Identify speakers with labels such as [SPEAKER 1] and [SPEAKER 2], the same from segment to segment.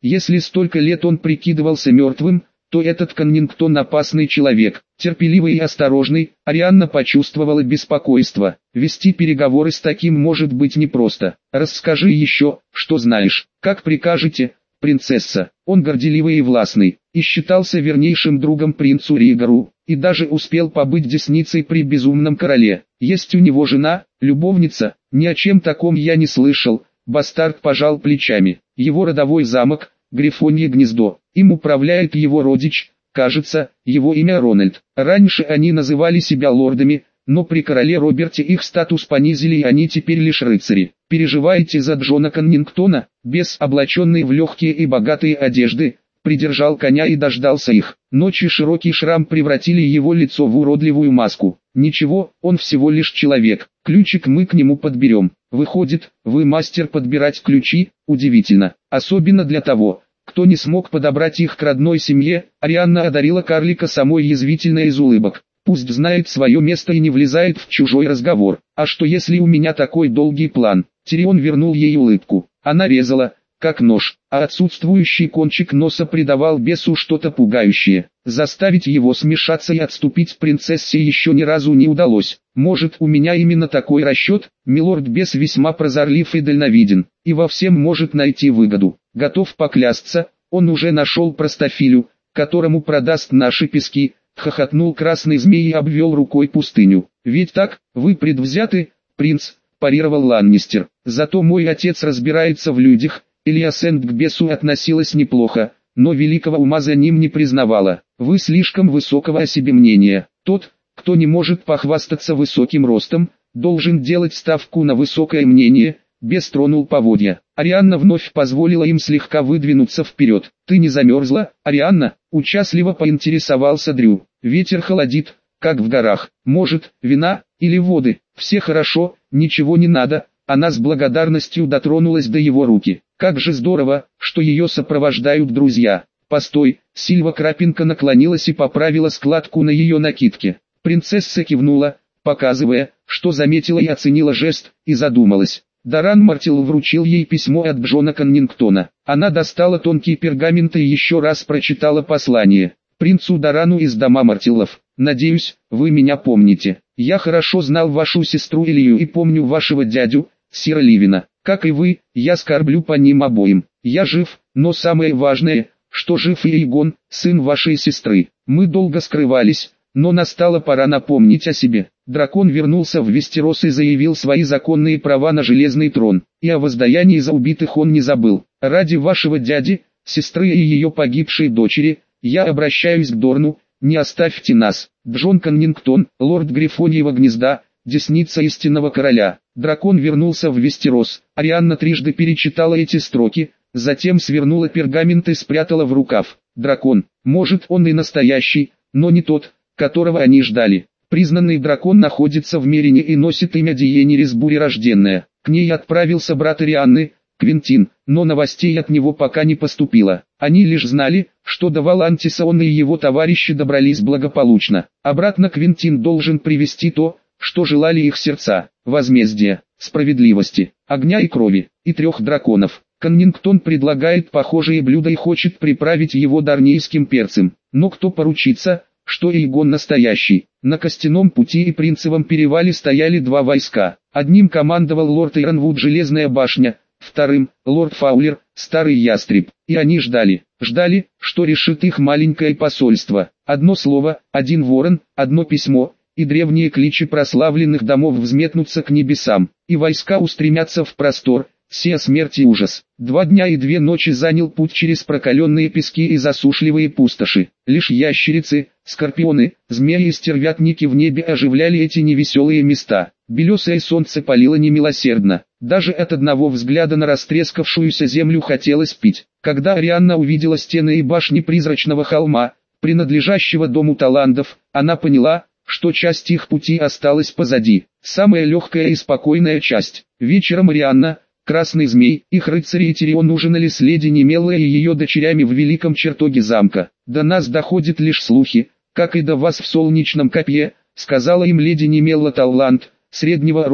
[SPEAKER 1] Если столько лет он прикидывался мертвым, то этот Коннингтон опасный человек, терпеливый и осторожный. Арианна почувствовала беспокойство. Вести переговоры с таким может быть непросто. Расскажи еще, что знаешь. Как прикажете, принцесса. Он горделивый и властный, и считался вернейшим другом принцу Ригору, и даже успел побыть десницей при безумном короле. Есть у него жена, любовница, ни о чем таком я не слышал. Бастард пожал плечами. Его родовой замок, Грифонье гнездо, им управляет его родич, кажется, его имя Рональд. Раньше они называли себя лордами, но при короле Роберте их статус понизили и они теперь лишь рыцари. Переживаете за Джона Коннингтона? Бес, облаченный в легкие и богатые одежды, придержал коня и дождался их. Ночью широкий шрам превратили его лицо в уродливую маску. Ничего, он всего лишь человек, ключик мы к нему подберем. Выходит, вы мастер подбирать ключи? Удивительно, особенно для того, кто не смог подобрать их к родной семье. Арианна одарила карлика самой язвительной из улыбок. Пусть знает свое место и не влезает в чужой разговор. А что если у меня такой долгий план? Тирион вернул ей улыбку. Она резала, как нож, а отсутствующий кончик носа придавал бесу что-то пугающее. Заставить его смешаться и отступить принцессе еще ни разу не удалось. Может, у меня именно такой расчет? Милорд-бес весьма прозорлив и дальновиден, и во всем может найти выгоду. Готов поклясться, он уже нашел простофилю, которому продаст наши пески. Хохотнул красный змей и обвел рукой пустыню. Ведь так, вы предвзяты, принц, парировал Ланнистер. Зато мой отец разбирается в людях. Элиасенд к бесу относилась неплохо, но великого ума за ним не признавала. Вы слишком высокого о себе мнения. Тот, кто не может похвастаться высоким ростом, должен делать ставку на высокое мнение. Бес тронул поводья. Арианна вновь позволила им слегка выдвинуться вперед. «Ты не замерзла, Арианна?» — участливо поинтересовался Дрю. «Ветер холодит, как в горах. Может, вина или воды? Все хорошо, ничего не надо». Она с благодарностью дотронулась до его руки. «Как же здорово, что ее сопровождают друзья». «Постой», — Сильва Крапинка наклонилась и поправила складку на ее накидке. Принцесса кивнула, показывая, что заметила и оценила жест, и задумалась. Даран Мартил вручил ей письмо от Джона Коннингтона. Она достала тонкий пергамент и еще раз прочитала послание. «Принцу Дарану из дома Мартилов. Надеюсь, вы меня помните. Я хорошо знал вашу сестру Илью и помню вашего дядю, Сира Ливина. Как и вы, я скорблю по ним обоим. Я жив, но самое важное, что жив и Эйгон, сын вашей сестры. Мы долго скрывались, но настала пора напомнить о себе». Дракон вернулся в Вестерос и заявил свои законные права на Железный трон. И о воздаянии за убитых он не забыл. «Ради вашего дяди, сестры и ее погибшей дочери, я обращаюсь к Дорну, не оставьте нас». Джон Коннингтон, лорд Грифоньего гнезда, десница истинного короля. Дракон вернулся в Вестерос. Арианна трижды перечитала эти строки, затем свернула пергамент и спрятала в рукав. Дракон, может он и настоящий, но не тот, которого они ждали. Признанный дракон находится в Мерине и носит имя Диенерис Бурерожденная. К ней отправился брат Арианны, Квинтин, но новостей от него пока не поступило. Они лишь знали, что до Валантиса он и его товарищи добрались благополучно. Обратно Квинтин должен привести то, что желали их сердца: возмездия, справедливости, огня и крови, и 3 драконов. Коннингтон предлагает похожие блюда и хочет приправить его дарнийским перцем. Но кто поручится, что Эйгон настоящий? На Костяном пути и Принцевом перевале стояли 2 войска. Одним командовал лорд Иронвуд Железная башня, вторым — лорд Фаулер, Старый Ястреб. И они ждали, что решит их маленькое посольство. Одно слово, один ворон, одно письмо, и древние кличи прославленных домов взметнутся к небесам, и войска устремятся в простор, сея смерть и ужас. 2 дня и 2 ночи занял путь через прокаленные пески и засушливые пустоши. Лишь ящерицы, скорпионы, змеи и стервятники в небе оживляли эти невеселые места. Белесое солнце палило немилосердно. Даже от одного взгляда на растрескавшуюся землю хотелось пить. Когда Арианна увидела стены и башни призрачного холма, принадлежащего дому Таландов, она поняла, что часть их пути осталась позади. Самая легкая и спокойная часть. Вечером Арианна, Красный Змей, их рыцари и Тирион ужинали с леди Немеллой и ее дочерями в великом чертоге замка. «До нас доходят лишь слухи, как и до вас в Солнечном копье», — сказала им леди Немелла Талланд, среднего роста,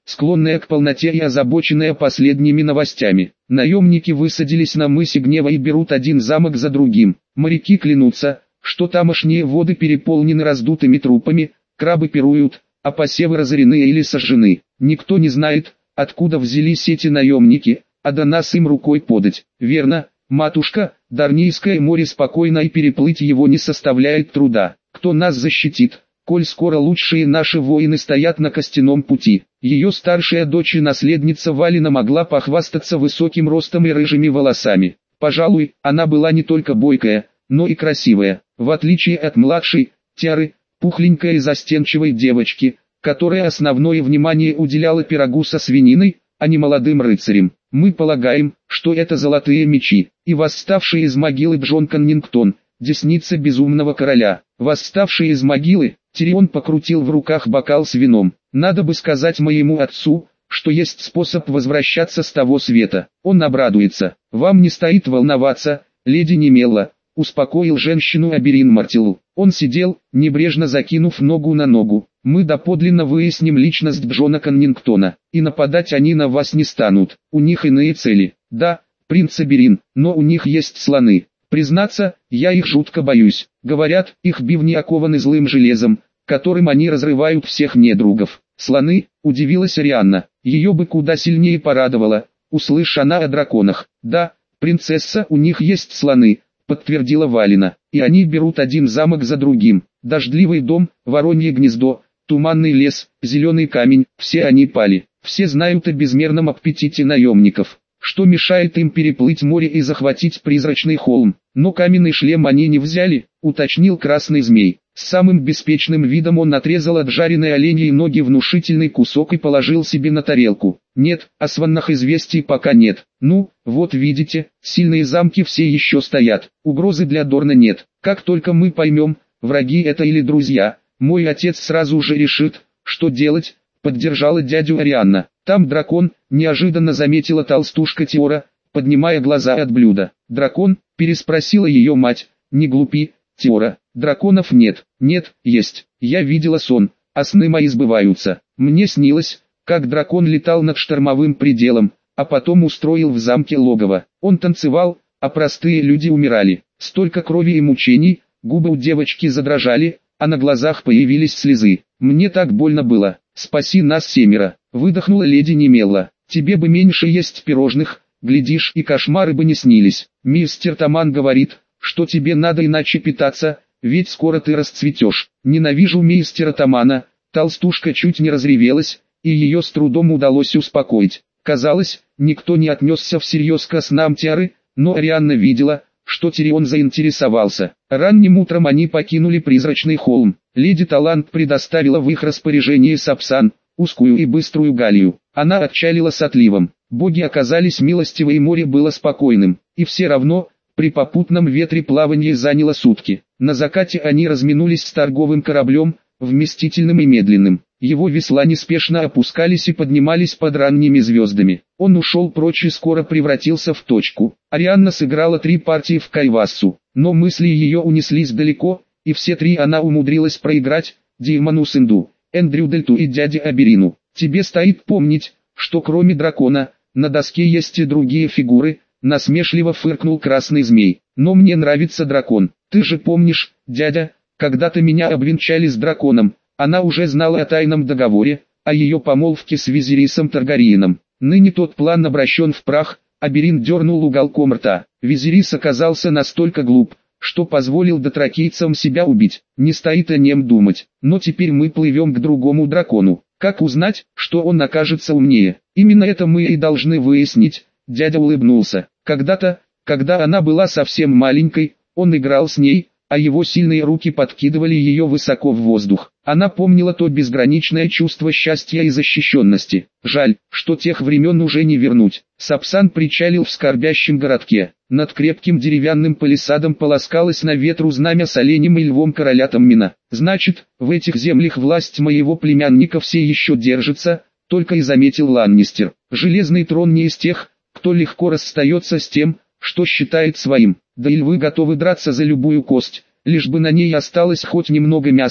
[SPEAKER 1] склонная к полноте и озабоченная последними новостями. Наемники высадились на мысе Гнева и берут один замок за другим. Моряки клянутся, что тамошние воды переполнены раздутыми трупами, крабы пируют, а посевы разорены или сожжены. Никто не знает, откуда взялись эти наемники, а до нас им рукой подать. Верно, матушка, Дарнийское море спокойно, и переплыть его не составляет труда. Кто нас защитит, коль скоро лучшие наши воины стоят на костяном пути? Ее старшая дочь и наследница Валина могла похвастаться высоким ростом и рыжими волосами. Пожалуй, она была не только бойкая, но и красивая, в отличие от младшей, Тиары, пухленькой и застенчивой девочки, которая основное внимание уделяла пирогу со свининой, а не молодым рыцарям. Мы полагаем, что это золотые мечи, и восставший из могилы Джон Коннингтон, десница безумного короля. Восставший из могилы, Тирион покрутил в руках бокал с вином. Надо бы сказать моему отцу, что есть способ возвращаться с того света. Он обрадуется. Вам не стоит волноваться, леди Немелла, успокоил женщину Аберин Мартилл. Он сидел, небрежно закинув ногу на ногу. Мы доподлинно выясним личность Джона Коннингтона, и нападать они на вас не станут. У них иные цели. Да, принц Аберин, но у них есть слоны. Признаться, я их жутко боюсь. Говорят, их бивни окованы злым железом, которым они разрывают всех недругов. Слоны, удивилась Арианна. Ее бы куда сильнее порадовало, услышь она о драконах. Да, принцесса, у них есть слоны, подтвердила Валина, и они берут один замок за другим. Дождливый дом, воронье гнездо, туманный лес, зеленый камень, все они пали. Все знают о безмерном аппетите наемников. Что мешает им переплыть море и захватить призрачный холм? Но каменный шлем они не взяли, уточнил красный змей. С самым беспечным видом он отрезал от жареной оленьей ноги внушительный кусок и положил себе на тарелку. Нет, о сваннах известий пока нет. Ну, вот видите, сильные замки все еще стоят. Угрозы для Дорна нет. Как только мы поймем, враги это или друзья, мой отец сразу же решит, что делать, поддержала дядю Арианна. Там дракон, неожиданно заметила толстушка Теора, поднимая глаза от блюда. Дракон, переспросила ее мать, не глупи, Теора, драконов нет. Нет, есть. Я видела сон, а сны мои сбываются. Мне снилось, как дракон летал над штормовым пределом, а потом устроил в замке логово. Он танцевал, а простые люди умирали. Столько крови и мучений, губы у девочки задрожали, а на глазах появились слезы. Мне так больно было. Спаси нас, семеро, выдохнула леди Немелла. Тебе бы меньше есть пирожных, глядишь, и кошмары бы не снились. Мистер Таман говорит, что тебе надо иначе питаться, ведь скоро ты расцветешь. Ненавижу мистера Тамана. Толстушка чуть не разревелась, и ее с трудом удалось успокоить. Казалось, никто не отнесся всерьез к снам Тиары, но Арианна видела, что Тирион заинтересовался. Ранним утром они покинули призрачный холм. Леди Талант предоставила в их распоряжение Сапсан, узкую и быструю галею. Она отчалила с отливом. Боги оказались милостивы, и море было спокойным. И все равно, при попутном ветре плавание заняло сутки. На закате они разминулись с торговым кораблем, вместительным и медленным. Его весла неспешно опускались и поднимались под ранними звездами. Он ушел прочь и скоро превратился в точку. Арианна сыграла 3 партии в Кайвассу, но мысли ее унеслись далеко, и все 3 она умудрилась проиграть: Димону Синду, Эндрю Дельту и дяде Аберину. Тебе стоит помнить, что кроме дракона, на доске есть и другие фигуры, насмешливо фыркнул красный змей. Но мне нравится дракон. Ты же помнишь, дядя, когда-то меня обвенчали с драконом. Она уже знала о тайном договоре, о ее помолвке с Визерисом Таргариеном. Ныне тот план обращен в прах. Аберин дернул уголком рта. Визерис оказался настолько глуп, что позволил дотракийцам себя убить. Не стоит о нем думать. Но теперь мы плывем к другому дракону. Как узнать, что он окажется умнее? Именно это мы и должны выяснить. Дядя улыбнулся. Когда-то, когда она была совсем маленькой, он играл с ней, а его сильные руки подкидывали ее высоко в воздух. Она помнила то безграничное чувство счастья и защищенности. Жаль, что тех времен уже не вернуть. Сапсан причалил в скорбящем городке. Над крепким деревянным палисадом полоскалось на ветру знамя с оленем и львом короля Таммина. Значит, в этих землях власть моего племянника все еще держится, только и заметил Ланнистер. Железный трон не из тех, кто легко расстается с тем, что считает своим. Да и львы готовы драться за любую кость, лишь бы на ней осталось хоть немного мяса,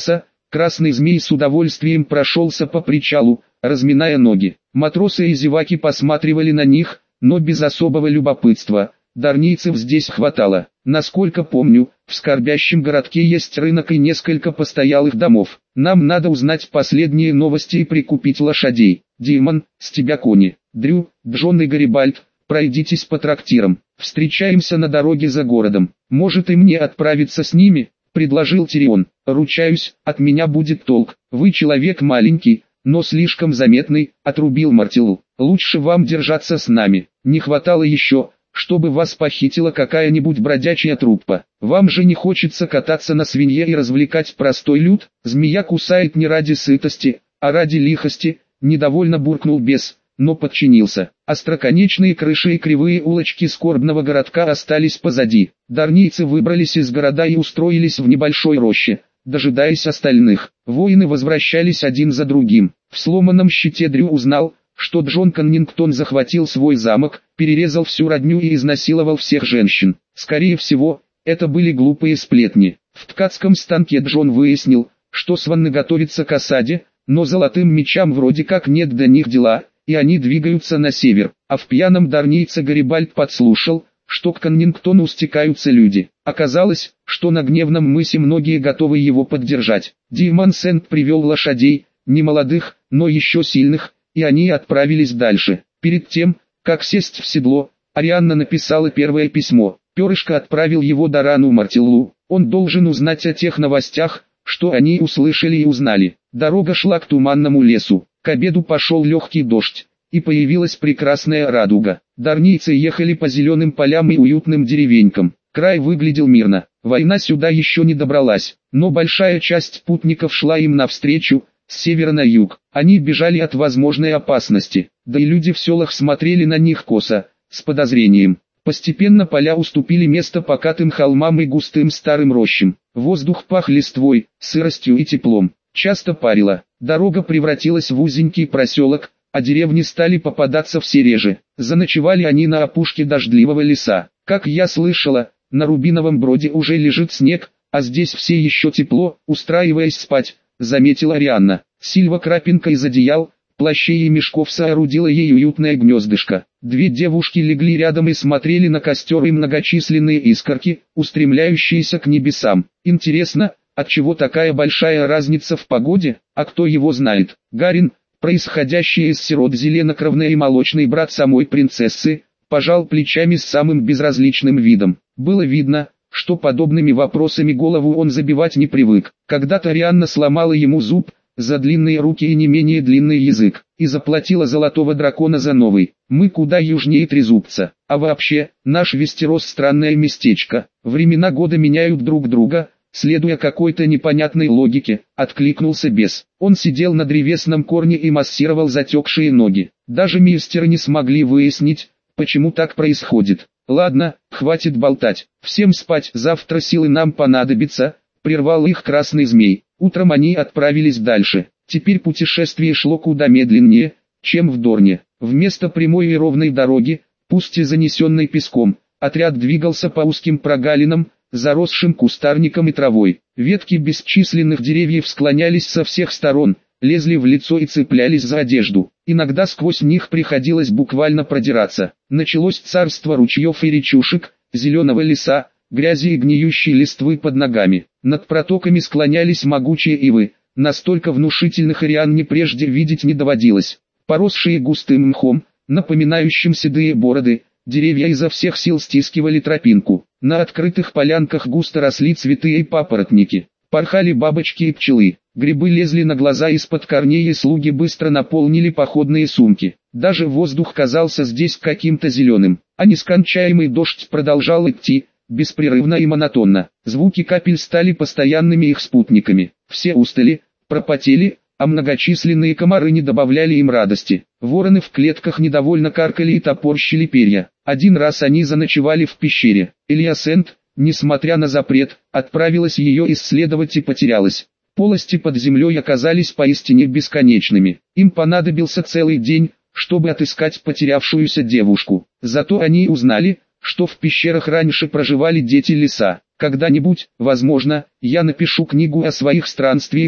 [SPEAKER 1] Красный змей с удовольствием прошелся по причалу, разминая ноги. Матросы и зеваки посматривали на них, но без особого любопытства. Дарнийцев здесь хватало. Насколько помню, в скорбящем городке есть рынок и несколько постоялых домов. Нам надо узнать последние новости и прикупить лошадей. Димон, с тебя кони. Дрю, Джон и Гарибальд, пройдитесь по трактирам. Встречаемся на дороге за городом. Может и мне отправиться с ними, предложил Тирион. Ручаюсь, от меня будет толк. Вы человек маленький, но слишком заметный, отрубил Мартилу. Лучше вам держаться с нами. Не хватало еще, чтобы вас похитила какая-нибудь бродячая труппа. Вам же не хочется кататься на свинье и развлекать простой люд? Змея кусает не ради сытости, а ради лихости, недовольно буркнул бес, но подчинился. Остроконечные крыши и кривые улочки скорбного городка остались позади. Дарнийцы выбрались из города и устроились в небольшой роще, дожидаясь остальных. Воины возвращались один за другим. В сломанном щите Дрю узнал, что Джон Коннингтон захватил свой замок, перерезал всю родню и изнасиловал всех женщин. Скорее всего, это были глупые сплетни. В ткацком станке Джон выяснил, что сванны готовятся к осаде, но золотым мечам вроде как нет до них дела, и они двигаются на север. А в пьяном дарнийце Гарибальд подслушал, что к Коннингтону стекаются люди. Оказалось, что на Гневном мысе многие готовы его поддержать. Димон Сент привел лошадей, не молодых, но еще сильных, и они отправились дальше. Перед тем, как сесть в седло, Арианна написала первое письмо. Перышко отправил его Дарану Мартиллу. Он должен узнать о тех новостях, что они услышали и узнали. Дорога шла к туманному лесу. К обеду пошел легкий дождь, и появилась прекрасная радуга. Дарнийцы ехали по зеленым полям и уютным деревенькам. Край выглядел мирно. Война сюда еще не добралась, но большая часть путников шла им навстречу, с севера на юг. Они бежали от возможной опасности, да и люди в селах смотрели на них косо, с подозрением. Постепенно поля уступили место покатым холмам и густым старым рощам. Воздух пах листвой, сыростью и теплом. Часто парило. Дорога превратилась в узенький проселок, а деревни стали попадаться все реже. Заночевали они на опушке дождливого леса. Как я слышала, на Рубиновом броде уже лежит снег, а здесь все еще тепло, устраиваясь спать, заметила Арианна. Сильва крапинка из одеял, плащей и мешков соорудила ей уютное гнездышко. Две девушки легли рядом и смотрели на костер и многочисленные искорки, устремляющиеся к небесам. Интересно, отчего такая большая разница в погоде, а кто его знает? Гарин, происходящий из сирот зеленокровный и молочный брат самой принцессы, пожал плечами с самым безразличным видом. Было видно, что подобными вопросами голову он забивать не привык. Когда-то Арианна сломала ему зуб за длинные руки и не менее длинный язык, и заплатила золотого дракона за новый. Мы куда южнее Трезубца. А вообще, наш Вестерос странное местечко. Времена года меняют друг друга, следуя какой-то непонятной логике, откликнулся бес. Он сидел на древесном корне и массировал затекшие ноги. Даже мистеры не смогли выяснить, почему так происходит. Ладно, хватит болтать. Всем спать, завтра силы нам понадобятся, прервал их красный змей. Утром они отправились дальше. Теперь путешествие шло куда медленнее, чем в Дорне. Вместо прямой и ровной дороги, пусть и занесенной песком, отряд двигался по узким прогалинам, заросшим кустарником и травой. Ветки бесчисленных деревьев склонялись со всех сторон, лезли в лицо и цеплялись за одежду. Иногда сквозь них приходилось буквально продираться. Началось царство ручьев и речушек, зеленого леса, грязи и гниющей листвы под ногами. Над протоками склонялись могучие ивы, настолько внушительных Арианне прежде видеть не доводилось. Поросшие густым мхом, напоминающим седые бороды, деревья изо всех сил стискивали тропинку. На открытых полянках густо росли цветы и папоротники. Порхали бабочки и пчелы. Грибы лезли на глаза из-под корней, и слуги быстро наполнили походные сумки. Даже воздух казался здесь каким-то зеленым. А нескончаемый дождь продолжал идти, беспрерывно и монотонно. Звуки капель стали постоянными их спутниками. Все устали, пропотели, а многочисленные комары не добавляли им радости. Вороны в клетках недовольно каркали и топорщили перья. Один раз они заночевали в пещере. Элиасент, несмотря на запрет, отправилась ее исследовать и потерялась. Полости под землей оказались поистине бесконечными. Им понадобился целый день, чтобы отыскать потерявшуюся девушку. Зато они узнали, что в пещерах раньше проживали дети леса. Когда-нибудь, возможно, я напишу книгу о своих странствиях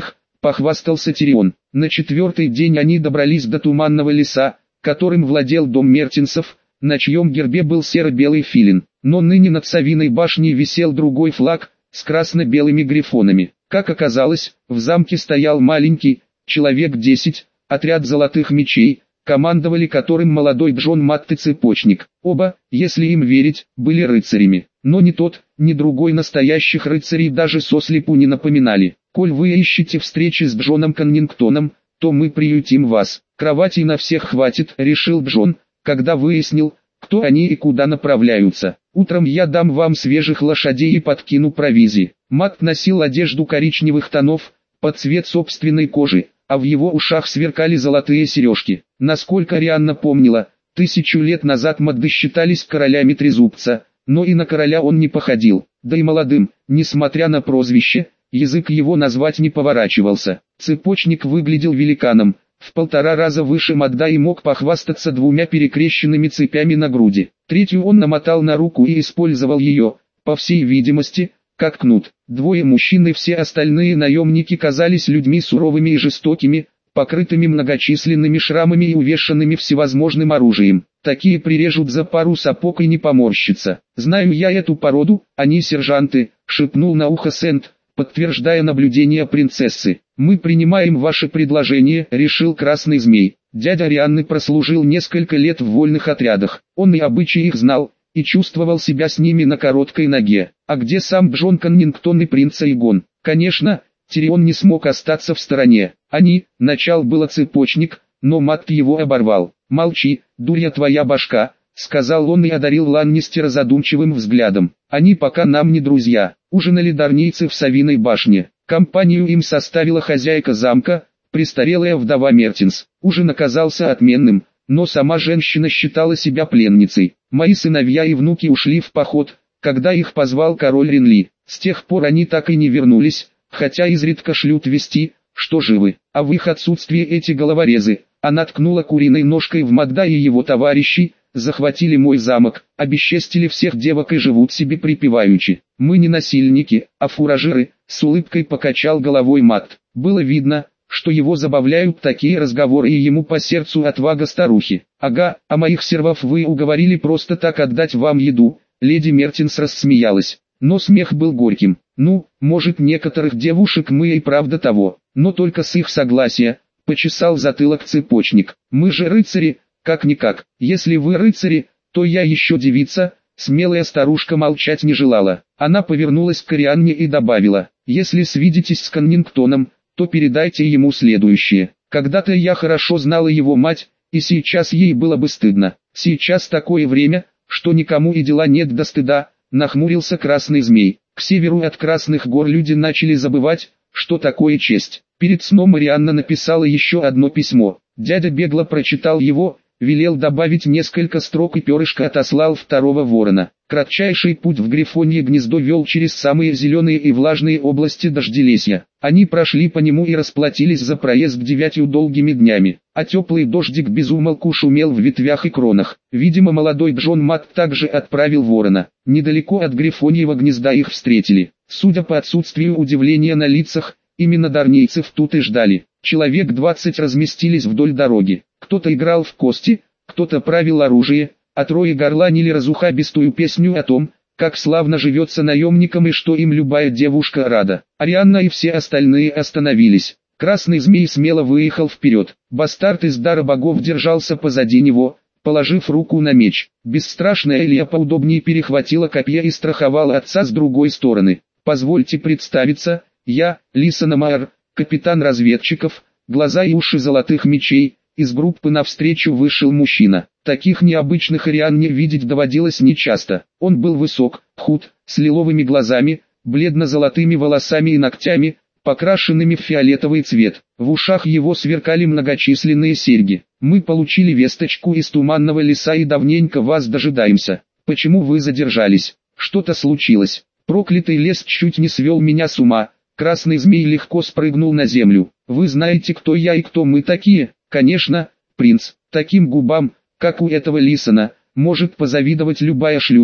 [SPEAKER 1] похвастался Тирион. На четвертый день они добрались до туманного леса, которым владел дом Мертинсов, на чьем гербе был серо-белый филин. Но ныне над Совиной башней висел другой флаг, с красно-белыми грифонами. Как оказалось, в замке стоял маленький, человек 10, отряд золотых мечей, командовали которым молодой Джон Матт и Цепочник. Оба, если им верить, были рыцарями. Но ни тот, ни другой настоящих рыцарей даже сослепу не напоминали. «Коль вы ищете встречи с Джоном Коннингтоном, то мы приютим вас. Кроватей на всех хватит», — решил Джон, когда выяснил, кто они и куда направляются. «Утром я дам вам свежих лошадей и подкину провизии». Матт носил одежду коричневых тонов, под цвет собственной кожи, а в его ушах сверкали золотые сережки. Насколько Рианна помнила, 1000 лет назад Мадды считались королями Трезубца, но и на короля он не походил, да и молодым, несмотря на прозвище, язык его назвать не поворачивался. Цепочник выглядел великаном, в 1,5 раза выше Мадда и мог похвастаться 2 перекрещенными цепями на груди. Третью он намотал на руку и использовал ее, по всей видимости, как кнут. 2 мужчин и все остальные наемники казались людьми суровыми и жестокими, покрытыми многочисленными шрамами и увешанными всевозможным оружием. Такие прирежут за пару сапог и не поморщится. «Знаю я эту породу, они сержанты», — шепнул на ухо Сент, подтверждая наблюдение принцессы. «Мы принимаем ваше предложение», — решил Красный Змей. Дядя Рианны прослужил несколько лет в вольных отрядах. Он и обычаи их знал, и чувствовал себя с ними на короткой ноге. А где сам Джон Коннингтон и принц Эйгон? Конечно, Тирион не смог остаться в стороне. Начал было Цепочник, но Матт его оборвал. «Молчи, дурья твоя башка», — сказал он и одарил Ланнистера задумчивым взглядом. «Они пока нам не друзья». Ужинали дарнийцы в Совиной башне. Компанию им составила хозяйка замка, престарелая вдова Мертинс. Ужин оказался отменным, но сама женщина считала себя пленницей. «Мои сыновья и внуки ушли в поход, когда их позвал король Ренли. С тех пор они так и не вернулись, хотя изредка шлют вести, что живы. А в их отсутствие эти головорезы», она ткнула куриной ножкой в Мадда и его товарищей, «захватили мой замок, обесчестили всех девок и живут себе припеваючи. Мы не насильники, а фуражиры», с улыбкой покачал головой Матт. Было видно, что его забавляют такие разговоры и ему по сердцу отвага старухи. «Ага, а моих сервов вы уговорили просто так отдать вам еду», леди Мертинс рассмеялась. Но смех был горьким. «Ну, может, некоторых девушек мы и правда того, но только с их согласия», почесал затылок Цепочник. «Мы же рыцари, как-никак. Если вы рыцари, то я еще девица». Смелая старушка молчать не желала. Она повернулась к Рианне и добавила: «Если свидитесь с Коннингтоном, то передайте ему следующее. Когда-то я хорошо знала его мать, и сейчас ей было бы стыдно. Сейчас такое время, что никому и дела нет до стыда», нахмурился Красный Змей. К северу от Красных гор люди начали забывать, что такое честь. Перед сном Рианна написала еще одно письмо. Дядя бегло прочитал его, велел добавить несколько строк и перышко отослал 2-го ворона. Кратчайший путь в Грифонье гнездо вел через самые зеленые и влажные области Дожделесья. Они прошли по нему и расплатились за проезд 9 долгими днями, а теплый дождик безумолку шумел в ветвях и кронах. Видимо, молодой Джон Матт также отправил ворона. Недалеко от Грифоньего гнезда их встретили. Судя по отсутствию удивления на лицах, именно дарнийцев тут и ждали. Человек 20 разместились вдоль дороги. Кто-то играл в кости, кто-то правил оружие, а 3 горланили разухабистую песню о том, как славно живется наемникам и что им любая девушка рада. Арианна и все остальные остановились. Красный Змей смело выехал вперед. Бастард из дара богов держался позади него, положив руку на меч. Бесстрашная Элия поудобнее перехватила копье и страховала отца с другой стороны. «Позвольте представиться, я, Лисан Амаар, капитан разведчиков», глаза и уши золотых мечей. Из группы навстречу вышел мужчина. Таких необычных Арианне видеть доводилось нечасто. Он был высок, худ, с лиловыми глазами, бледно-золотыми волосами и ногтями, покрашенными в фиолетовый цвет. В ушах его сверкали многочисленные серьги. «Мы получили весточку из туманного леса и давненько вас дожидаемся. Почему вы задержались? Что-то случилось? Проклятый лес чуть не свел меня с ума». Красный Змей легко спрыгнул на землю. «Вы знаете, кто я и кто мы такие?» «Конечно, принц, таким губам, как у этого Лисана, может позавидовать любая шлюха»,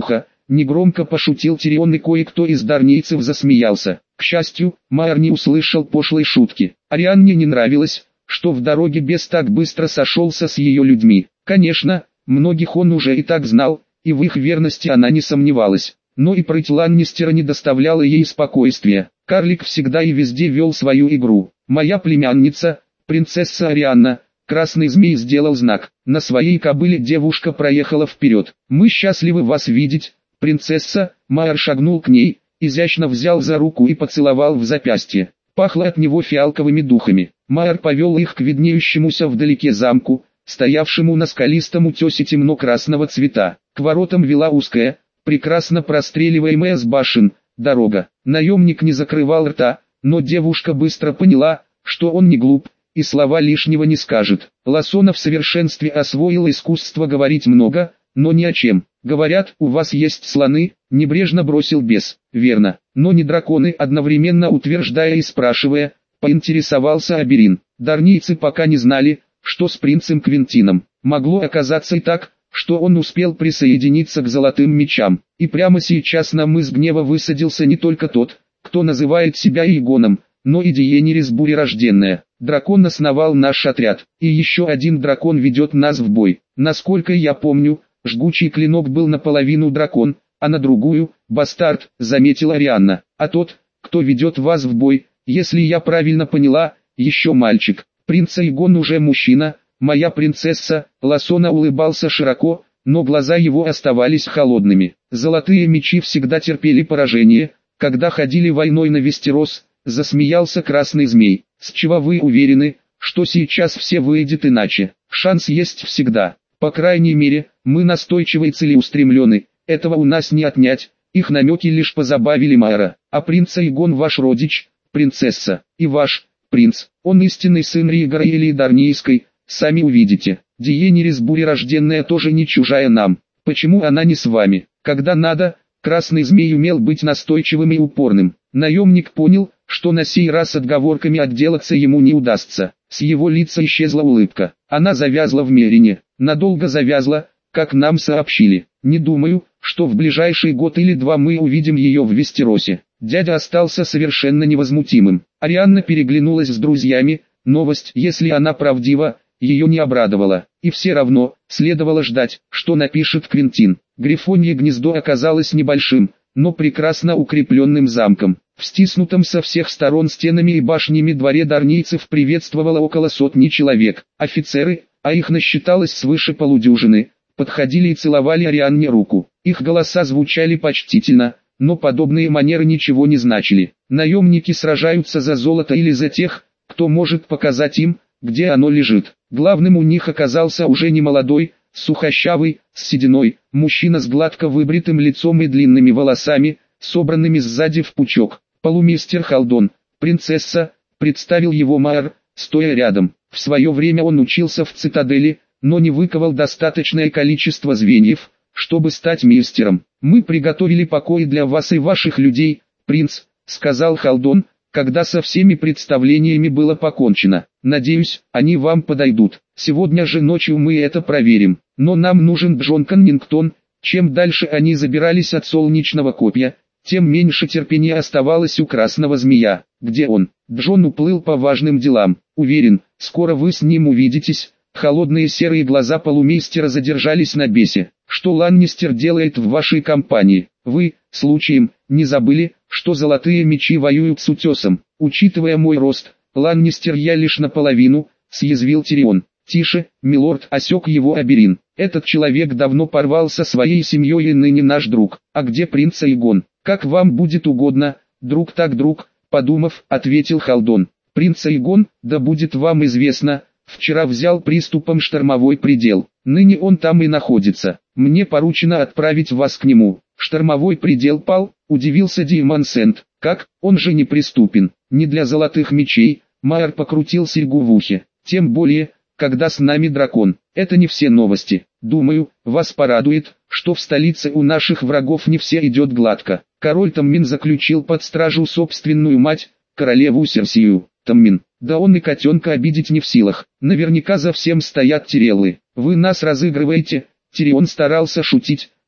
[SPEAKER 1] Негромко пошутил Тирион, и кое-кто из дарнийцев засмеялся. К счастью, Майер не услышал пошлой шутки. Арианне не нравилось, что в дороге бес так быстро сошелся с ее людьми. Конечно, многих он уже и так знал, и в их верности она не сомневалась. Но и прыть Ланнистера не доставляло ей спокойствия. Карлик всегда и везде вел свою игру. «Моя племянница, принцесса Арианна». Красный змей сделал знак. На своей кобыле девушка проехала вперед. «Мы счастливы вас видеть, принцесса». Майер шагнул к ней, изящно взял за руку и поцеловал в запястье. Пахло от него фиалковыми духами. Майер повел их к виднеющемуся вдалеке замку, стоявшему на скалистом утесе темно-красного цвета. К воротам вела узкая, прекрасно простреливаемая с башен, дорога. Наемник не закрывал рта, но девушка быстро поняла, что он не глуп, и слова лишнего не скажет. Лосона в совершенстве освоил искусство говорить много, но ни о чем. «Говорят, у вас есть слоны», — небрежно бросил бес. «Верно, но не драконы», одновременно утверждая и спрашивая, поинтересовался Аберин. Дарнийцы пока не знали, что с принцем Квинтином. Могло оказаться и так, что он успел присоединиться к золотым мечам. И прямо сейчас на мыс гнева высадился не только тот, кто называет себя Иегоном, но и Диенерис Бурерожденная. Дракон основал наш отряд, и еще один дракон ведет нас в бой. Насколько я помню, жгучий клинок был наполовину дракон, а на другую – бастард, заметила Арианна. А тот, кто ведет вас в бой, если я правильно поняла, еще мальчик. Принц Аегон уже мужчина, моя принцесса. Лосона улыбался широко, но глаза его оставались холодными. Золотые мечи всегда терпели поражение, когда ходили войной на Вестерос. Засмеялся красный змей. С чего вы уверены, что сейчас все выйдет иначе? Шанс есть всегда. По крайней мере, мы настойчивы и целеустремлены. Этого у нас не отнять. Их намеки лишь позабавили Майера. А принц Аегон ваш родич, принцесса, и ваш принц. Он истинный сын Ригора или Дарнийской. Сами увидите. Диенерис Бурерожденная тоже не чужая нам. Почему она не с вами? Когда надо, красный змей умел быть настойчивым и упорным. Наемник понял, что на сей раз отговорками отделаться ему не удастся. С его лица исчезла улыбка. Она завязла в Мерине. Надолго завязла, как нам сообщили. Не думаю, что в ближайший год или два мы увидим ее в Вестеросе. Дядя остался совершенно невозмутимым. Арианна переглянулась с друзьями. Новость, если она правдива, ее не обрадовала. И все равно, следовало ждать, что напишет Квинтин. Грифонье гнездо оказалось небольшим, но прекрасно укрепленным замком. В стиснутом со всех сторон стенами и башнями дворе дарнийцев приветствовало около сотни человек. Офицеры, а их насчиталось свыше полудюжины, подходили и целовали Арианне руку. Их голоса звучали почтительно, но подобные манеры ничего не значили. Наемники сражаются за золото или за тех, кто может показать им, где оно лежит. Главным у них оказался уже немолодой, сухощавый, с сединой, мужчина с гладко выбритым лицом и длинными волосами, собранными сзади в пучок. Полумистер Халдон, принцесса, представил его Майер, стоя рядом. В свое время он учился в цитадели, но не выковал достаточное количество звеньев, чтобы стать мистером. «Мы приготовили покои для вас и ваших людей, принц», — сказал Халдон, когда со всеми представлениями было покончено. «Надеюсь, они вам подойдут. Сегодня же ночью мы это проверим. Но нам нужен Джон Коннингтон». Чем дальше они забирались от солнечного копья, тем меньше терпения оставалось у красного змея. «Где он?» Джон уплыл по важным делам. «Уверен, скоро вы с ним увидитесь». Холодные серые глаза полумейстера задержались на бесе. «Что Ланнистер делает в вашей компании? Вы, случаем, не забыли, что золотые мечи воюют с утесом? Учитывая мой рост, Ланнистер я лишь наполовину», — съязвил Тирион. «Тише, милорд», — осек его Аберин. «Этот человек давно порвал со своей семьей и ныне наш друг. А где принц Аегон?» «Как вам будет угодно, друг так друг», — подумав, ответил Халдон. «Принц Аегон, да будет вам известно, вчера взял приступом штормовой предел. Ныне он там и находится. Мне поручено отправить вас к нему». «Штормовой предел пал?» — удивился Диемансент. «Как? Он же неприступен. Не для золотых мечей». Майер покрутил серьгу в ухе. «Тем более, когда с нами дракон. Это не все новости. Думаю, вас порадует, что в столице у наших врагов не все идет гладко. Король Таммин заключил под стражу собственную мать, королеву Серсию. Таммин, да он и котенка обидеть не в силах. Наверняка за всем стоят Тиреллы. Вы нас разыгрываете». Тирион старался шутить,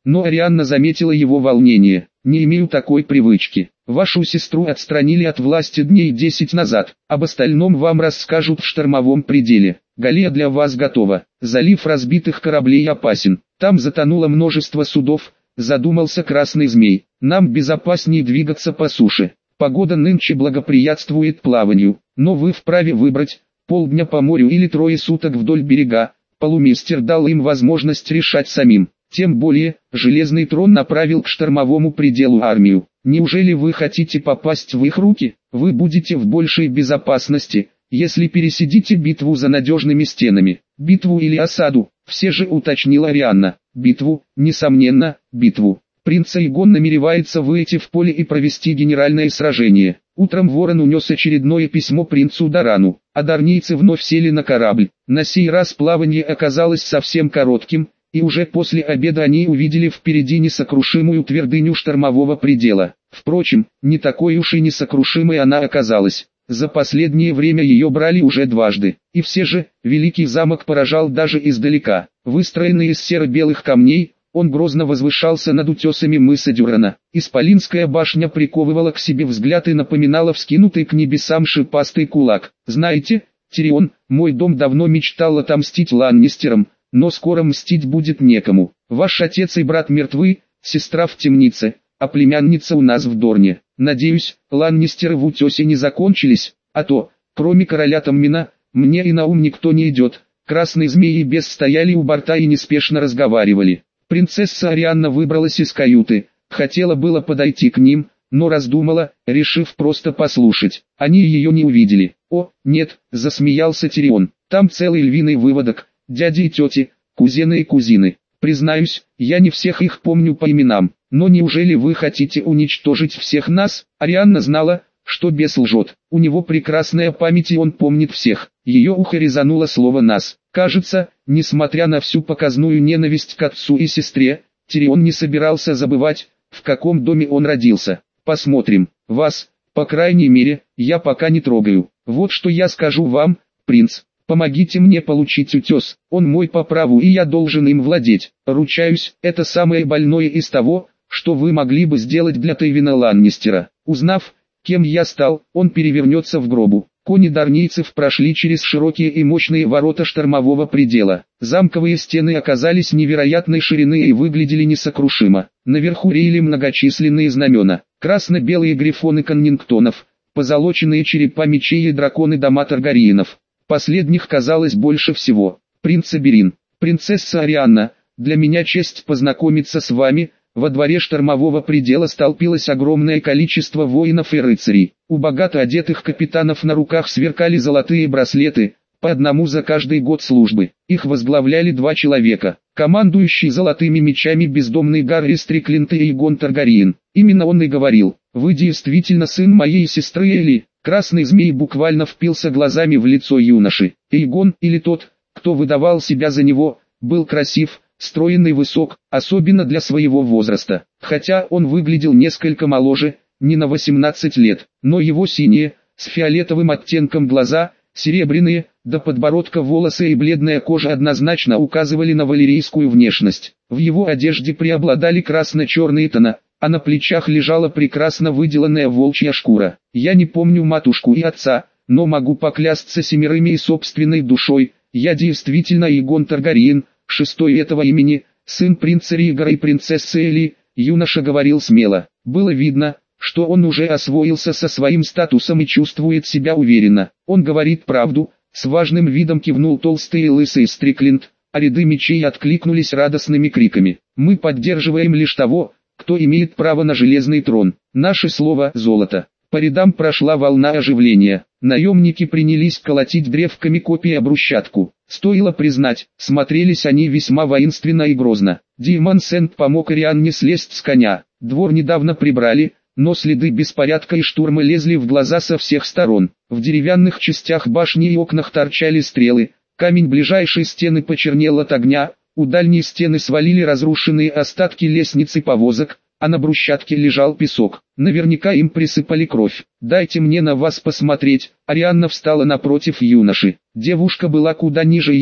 [SPEAKER 1] но Арианна заметила его волнение. «Не имею такой привычки. Вашу сестру отстранили от власти дней 10 назад. Об остальном вам расскажут в штормовом пределе. Галия для вас готова. Залив разбитых кораблей опасен. Там затонуло множество судов», задумался Красный Змей. «Нам безопаснее двигаться по суше. Погода нынче благоприятствует плаванию, но вы вправе выбрать полдня по морю или 3 суток вдоль берега». Полумистер дал им возможность решать самим. Тем более, Железный Трон направил к штормовому пределу армию. Неужели вы хотите попасть в их руки? Вы будете в большей безопасности, если пересидите битву за надежными стенами. Битву или осаду? Все же уточнила Арианна. Битву, несомненно, битву. Принц Аегон намеревается выйти в поле и провести генеральное сражение. Утром Ворон унес очередное письмо принцу Дарану, а дарнийцы вновь сели на корабль. На сей раз плавание оказалось совсем коротким, и уже после обеда они увидели впереди несокрушимую твердыню штормового предела. Впрочем, не такой уж и несокрушимой она оказалась. За последнее время ее брали уже дважды. И все же, великий замок поражал даже издалека. Выстроенный из серо-белых камней, он грозно возвышался над утесами мыса Дюрана. Исполинская башня приковывала к себе взгляд и напоминала вскинутый к небесам шипастый кулак. «Знаете, Тирион, мой дом давно мечтал отомстить Ланнистерам, но скоро мстить будет некому. Ваш отец и брат мертвы, сестра в темнице, а племянница у нас в Дорне. Надеюсь, Ланнистеры в утесе не закончились, а то, кроме короля Таммина, мне и на ум никто не идет». Красный Змей и Бес стояли у борта и неспешно разговаривали. Принцесса Арианна выбралась из каюты, хотела было подойти к ним, но раздумала, решив просто послушать. Они ее не увидели. «О, нет», — засмеялся Тирион, — «там целый львиный выводок, дяди и тети, кузены и кузины. Признаюсь, я не всех их помню по именам, но неужели вы хотите уничтожить всех нас?» Арианна знала, что Бес лжет. У него прекрасная память и он помнит всех. Ее ухо резануло слово «нас». Кажется, несмотря на всю показную ненависть к отцу и сестре, Тирион не собирался забывать, в каком доме он родился. «Посмотрим. Вас, по крайней мере, я пока не трогаю. Вот что я скажу вам, принц. Помогите мне получить утес. Он мой по праву и я должен им владеть. Ручаюсь, это самое больное из того, что вы могли бы сделать для Тейвина Ланнистера. Узнав, кем я стал, он перевернется в гробу». Кони дарнийцев прошли через широкие и мощные ворота штормового предела. Замковые стены оказались невероятной ширины и выглядели несокрушимо. Наверху реяли многочисленные знамена. Красно-белые грифоны коннингтонов, позолоченные черепа мечей и драконы дома Таргариенов. Последних казалось больше всего. «Принц Аберин, принцесса Арианна, для меня честь познакомиться с вами». Во дворе штормового предела столпилось огромное количество воинов и рыцарей. У богато одетых капитанов на руках сверкали золотые браслеты, по одному за каждый год службы. Их возглавляли 2 человека. Командующий золотыми мечами бездомный Гарри Стрикленд и Аегон Таргариен. Именно он и говорил: «Вы действительно сын моей сестры Эли». Красный Змей буквально впился глазами в лицо юноши. Аегон, или тот, кто выдавал себя за него, был красив, стройный, высок, особенно для своего возраста. Хотя он выглядел несколько моложе, не на 18 лет, но его синие, с фиолетовым оттенком глаза, серебряные, до подбородка волосы и бледная кожа однозначно указывали на валерийскую внешность. В его одежде преобладали красно-черные тона, а на плечах лежала прекрасно выделанная волчья шкура. Я не помню матушку и отца, но могу поклясться 7 и собственной душой, я действительно Аегон Таргариен, 6-й этого имени, сын принца Ригора и принцессы Эли. Юноша говорил смело. Было видно, что он уже освоился со своим статусом и чувствует себя уверенно. Он говорит правду, с важным видом кивнул толстый и лысый Стрикленд, а ряды мечей откликнулись радостными криками. «Мы поддерживаем лишь того, кто имеет право на железный трон. Наше слово – золото». По рядам прошла волна оживления. Наемники принялись колотить древками копий о брусчатку. Стоило признать, смотрелись они весьма воинственно и грозно. Димон Сент помог Арианне слезть с коня. Двор недавно прибрали, но следы беспорядка и штурма лезли в глаза со всех сторон. В деревянных частях башни и окнах торчали стрелы, камень ближайшей стены почернел от огня, у дальней стены свалили разрушенные остатки лестниц и повозок, а на брусчатке лежал песок. Наверняка им присыпали кровь. «Дайте мне на вас посмотреть». Арианна встала напротив юноши. Девушка была куда ниже его,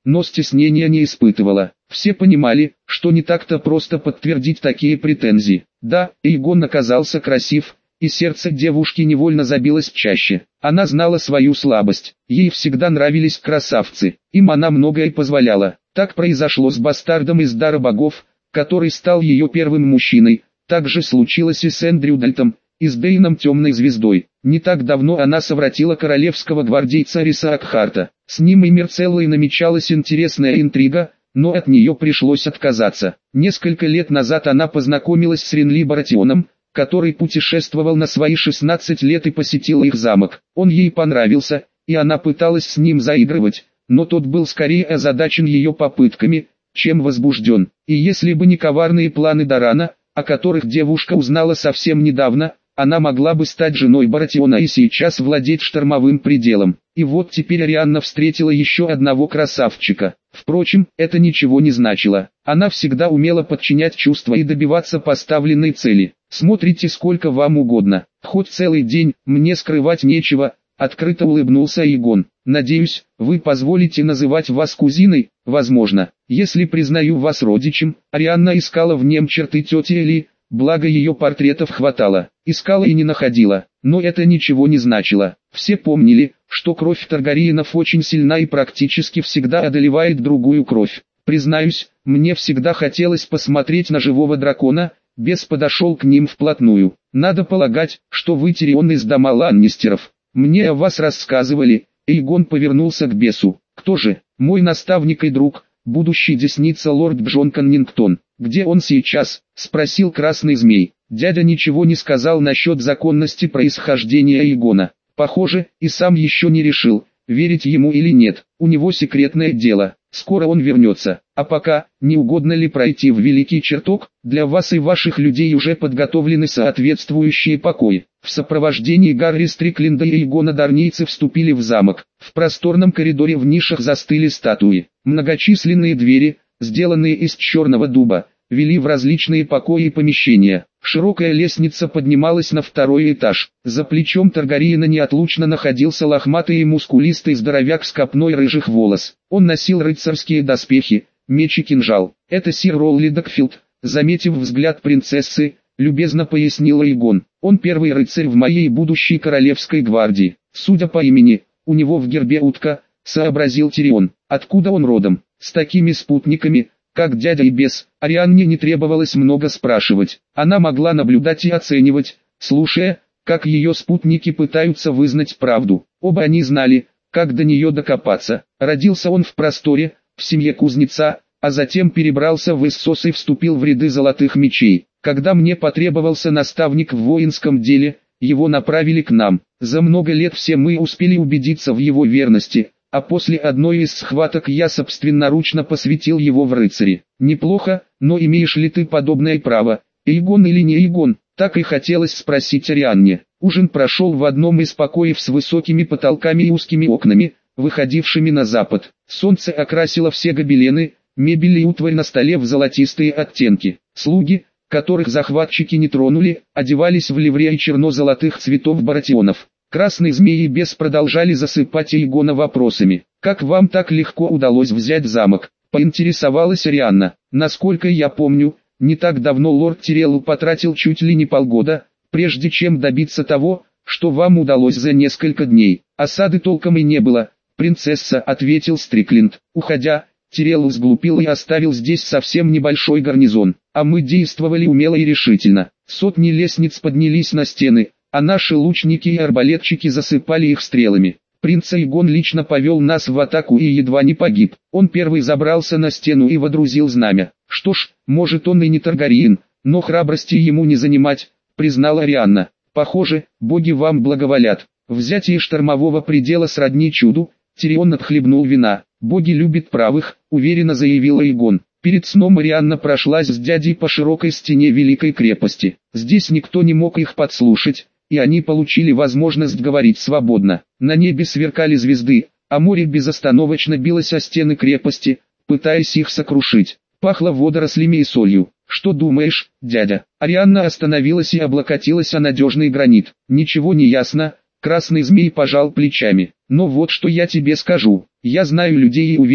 [SPEAKER 1] но стеснения не испытывала. Все понимали, что не так-то просто подтвердить такие претензии. Да, Эйгон оказался красив, и сердце девушки невольно забилось чаще. Она знала свою слабость, ей всегда нравились красавцы, им она многое позволяла. Так произошло с бастардом из дара богов, который стал ее первым мужчиной. Так же случилось и с Эндрю Дальтом, и с Дейном Темной Звездой. Не так давно она совратила королевского гвардейца Риса Акхарта. С ним и Мерцеллой намечалась интересная интрига, но от нее пришлось отказаться. Несколько лет назад она познакомилась с Ренли Баратионом, который путешествовал на свои 16 лет и посетил их замок. Он ей понравился, и она пыталась с ним заигрывать, но тот был скорее озадачен ее попытками, чем возбужден. И если бы не коварные планы Дарана, о которых девушка узнала совсем недавно, она могла бы стать женой Баратиона и сейчас владеть штормовым пределом. И вот теперь Арианна встретила еще одного красавчика. Впрочем, это ничего не значило. Она всегда умела подчинять чувства и добиваться поставленной цели. Смотрите сколько вам угодно, хоть целый день, мне скрывать нечего, открыто улыбнулся Эйгон. Надеюсь, вы позволите называть вас кузиной. Возможно, если признаю вас родичем. Арианна искала в нем черты тети Эли, благо ее портретов хватало. Искала и не находила, но это ничего не значило. Все помнили, что кровь Таргариенов очень сильна и практически всегда одолевает другую кровь. Признаюсь, мне всегда хотелось посмотреть на живого дракона. Бес подошел к ним вплотную. Надо полагать, что вы Тирион из дома Ланнистеров. Мне о вас рассказывали. Эйгон повернулся к бесу. Кто же? Мой наставник и друг, будущий десница лорд Джон Коннингтон. Где он сейчас? Спросил красный змей. Дядя ничего не сказал насчет законности происхождения Эйгона. Похоже, и сам еще не решил, верить ему или нет. У него секретное дело. Скоро он вернется. А пока, не угодно ли пройти в Великий Чертог? Для вас и ваших людей уже подготовлены соответствующие покои. В сопровождении Гарри Стрикленда и Эйгона дарнийцы вступили в замок. В просторном коридоре в нишах застыли статуи. Многочисленные двери, сделанные из черного дуба, вели в различные покои и помещения. Широкая лестница поднималась на второй этаж. За плечом Таргариена неотлучно находился лохматый и мускулистый здоровяк с копной рыжих волос. Он носил рыцарские доспехи, меч и кинжал. Это сир Ролли Дакфилд, заметив взгляд принцессы, любезно пояснил Эйгон. Он первый рыцарь в моей будущей королевской гвардии. Судя по имени, у него в гербе утка, сообразил Тирион. Откуда он родом? С такими спутниками, как дядя и бес, Арианне не требовалось много спрашивать. Она могла наблюдать и оценивать, слушая, как ее спутники пытаются вызнать правду. Оба они знали, как до нее докопаться. Родился он в просторе, в семье кузнеца, а затем перебрался в Иссос и вступил в ряды золотых мечей. Когда мне потребовался наставник в воинском деле, его направили к нам. За много лет все мы успели убедиться в его верности, а после одной из схваток я собственноручно посвятил его в рыцари. Неплохо, но имеешь ли ты подобное право, Эйгон или не Эйгон? Так и хотелось спросить Арианне. Ужин прошел в одном из покоев с высокими потолками и узкими окнами, выходившими на запад. Солнце окрасило все гобелены, мебель и утварь на столе в золотистые оттенки. Слуги, которых захватчики не тронули, одевались в ливреи черно-золотых цветов баратионов. Красный змей и бес продолжали засыпать Эйгона вопросами. «Как вам так легко удалось взять замок?» — поинтересовалась Арианна. «Насколько я помню, не так давно лорд Тирелл потратил чуть ли не полгода, прежде чем добиться того, что вам удалось за несколько дней. Осады толком и не было, принцесса», — ответил Стрикленд. «Уходя, Тирелл сглупил и оставил здесь совсем небольшой гарнизон, а мы действовали умело и решительно. Сотни лестниц поднялись на стены, а наши лучники и арбалетчики засыпали их стрелами. Принц Эйгон лично повел нас в атаку и едва не погиб. Он первый забрался на стену и водрузил знамя. Что ж, может он и не Таргариен, но храбрости ему не занимать, признала Арианна. Похоже, боги вам благоволят. Взятие штормового предела сродни чуду. Тирион отхлебнул вина. Боги любят правых, уверенно заявил Эйгон. Перед сном Арианна прошлась с дядей по широкой стене великой крепости. Здесь никто не мог их подслушать, и они получили возможность говорить свободно. На небе сверкали звезды, а море безостановочно билось о стены крепости, пытаясь их сокрушить. Пахло водорослями и солью. «Что думаешь, дядя?» Арианна остановилась и облокотилась о надежный гранит. «Ничего не ясно», — красный змей пожал плечами. «Но вот что я тебе скажу. Я знаю людей и уверен,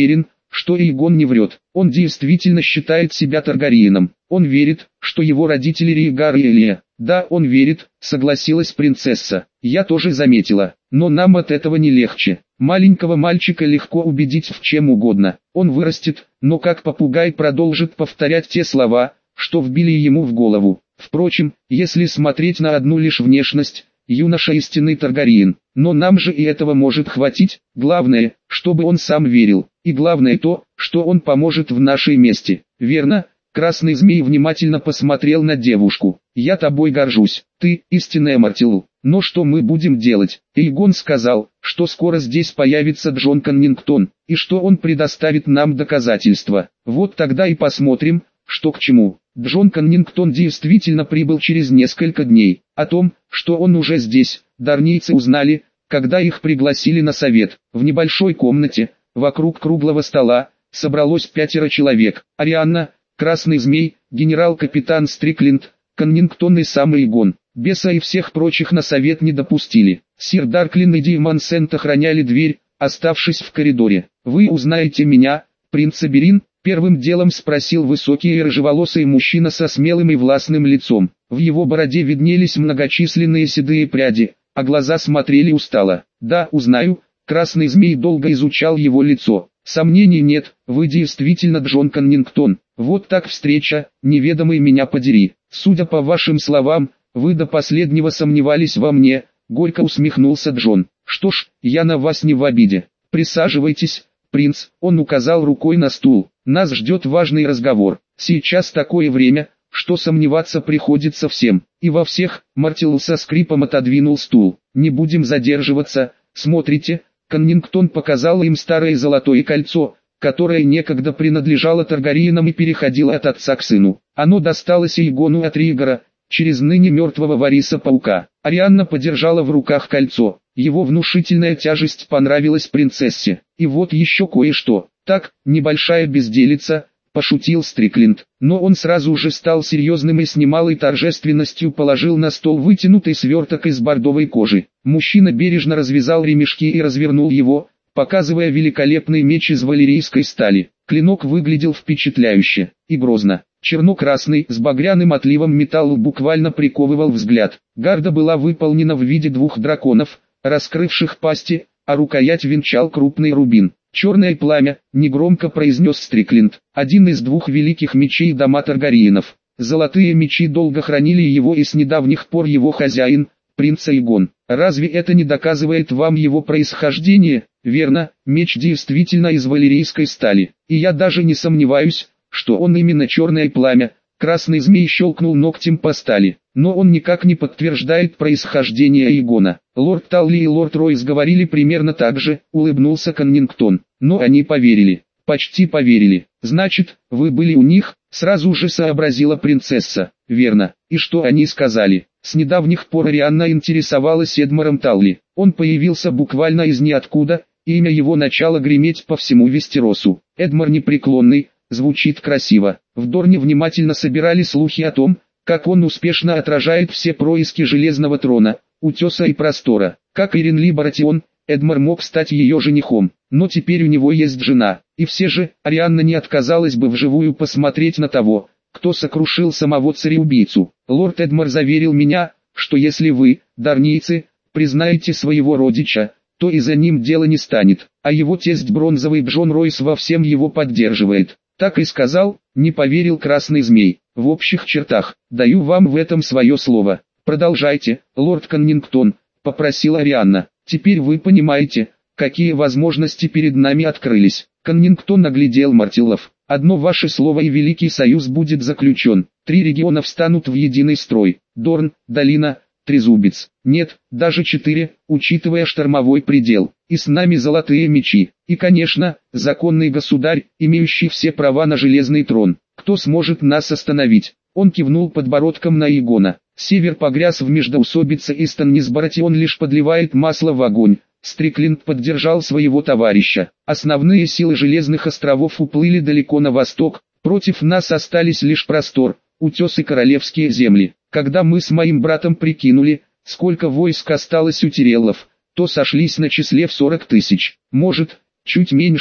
[SPEAKER 1] что Эйгон не врет. Он действительно считает себя Таргариеном. Он верит, что его родители Рейгар и Элия. Да, он верит, согласилась принцесса. Я тоже заметила. Но нам от этого не легче. Маленького мальчика легко убедить в чем угодно. Он вырастет, но как попугай продолжит повторять те слова, что вбили ему в голову. Впрочем, если смотреть на одну лишь внешность, юноша истинный Таргариен. Но нам же и этого может хватить. Главное, чтобы он сам верил. И главное то, что он поможет в нашей мести. Верно? Красный змей внимательно посмотрел на девушку. «Я тобой горжусь, ты истинная Мартилу. Но что мы будем делать?» Эйгон сказал, что скоро здесь появится Джон Коннингтон, и что он предоставит нам доказательства. Вот тогда и посмотрим, что к чему. Джон Коннингтон действительно прибыл через несколько дней. О том, что он уже здесь, дарнийцы узнали, когда их пригласили на совет. В небольшой комнате, вокруг круглого стола, собралось 5 человек. Арианна, Красный Змей, генерал-капитан Стрикленд, Коннингтон и сам Эйгон. Беса и всех прочих на совет не допустили. Сир Дарклин и Деймон Сент охраняли дверь, оставшись в коридоре. «Вы узнаете меня, принц Аберин?» — первым делом спросил высокий и рыжеволосый мужчина со смелым и властным лицом. В его бороде виднелись многочисленные седые пряди, а глаза смотрели устало. «Да, узнаю». Красный Змей долго изучал его лицо. «Сомнений нет, вы действительно Джон Коннингтон. Вот так встреча, неведомый меня подери. Судя по вашим словам, вы до последнего сомневались во мне», — горько усмехнулся Джон. «Что ж, я на вас не в обиде. Присаживайтесь, принц», — он указал рукой на стул. «Нас ждет важный разговор. Сейчас такое время, что сомневаться приходится всем. И во всех». Мартилл со скрипом отодвинул стул. «Не будем задерживаться, смотрите». Коннингтон показал им старое золотое кольцо, которое некогда принадлежало Таргариенам и переходило от отца к сыну. Оно досталось Эйгону от Рейгара, через ныне мертвого Вариса-паука. Арианна подержала в руках кольцо. Его внушительная тяжесть понравилась принцессе. «И вот еще кое-что. Так, небольшая безделица», — пошутил Стрикленд. Но он сразу же стал серьезным и с немалой торжественностью положил на стол вытянутый сверток из бордовой кожи. Мужчина бережно развязал ремешки и развернул его, показывая великолепный меч из валерийской стали. Клинок выглядел впечатляюще и грозно. Черно-красный, с багряным отливом металл буквально приковывал взгляд. Гарда была выполнена в виде 2 драконов, раскрывших пасти, а рукоять венчал крупный рубин. «Черное пламя», — негромко произнес Стрикленд, — один из 2 великих мечей дома Таргариенов. Золотые мечи долго хранили его и с недавних пор его хозяин, принц Эйгон. Разве это не доказывает вам его происхождение? Верно, меч действительно из валерийской стали, и я даже не сомневаюсь, что он именно черное пламя. Красный Змей щелкнул ногтем по стали, но он никак не подтверждает происхождение Эйгона. Лорд Талли и лорд Ройс говорили примерно так же, улыбнулся Коннингтон, но они поверили. Почти поверили. «Значит, вы были у них?» — сразу же сообразила принцесса. «Верно. И что они сказали?» С недавних пор Арианна интересовалась Эдмаром Талли. Он появился буквально из ниоткуда, имя его начало греметь по всему Вестеросу. Эдмар непреклонный, звучит красиво. В Дорне внимательно собирали слухи о том, как он успешно отражает все происки Железного Трона, Утеса и Простора. Как Иринли Баратион, Эдмар мог стать ее женихом, но теперь у него есть жена. И все же, Арианна не отказалась бы вживую посмотреть на того, кто сокрушил самого цареубийцу. Лорд Эдмар заверил меня, что если вы, дарнийцы, признаете своего родича, то и за ним дело не станет, а его тесть Бронзовый Джон Ройс во всем его поддерживает. Так и сказал, не поверил Красный Змей. В общих чертах, даю вам в этом свое слово. Продолжайте, лорд Коннингтон, попросила Арианна. Теперь вы понимаете, какие возможности перед нами открылись. Коннингтон оглядел Мартиллов. Одно ваше слово и Великий Союз будет заключен. 3 региона встанут в единый строй. Дорн, Долина, Трезубец. Нет, даже 4, учитывая штормовой предел. И с нами золотые мечи. И конечно, законный государь, имеющий все права на железный трон. Кто сможет нас остановить? Он кивнул подбородком на Эйгона. Север погряз в междоусобице и Станнис Баратион лишь подливает масло в огонь. Стрикленд поддержал своего товарища. Основные силы Железных островов уплыли далеко на восток, против нас остались лишь Простор, Утес и Королевские земли. Когда мы с моим братом прикинули, сколько войск осталось у Тиреллов, то сошлись на числе в 40 тысяч. Может, чуть меньше,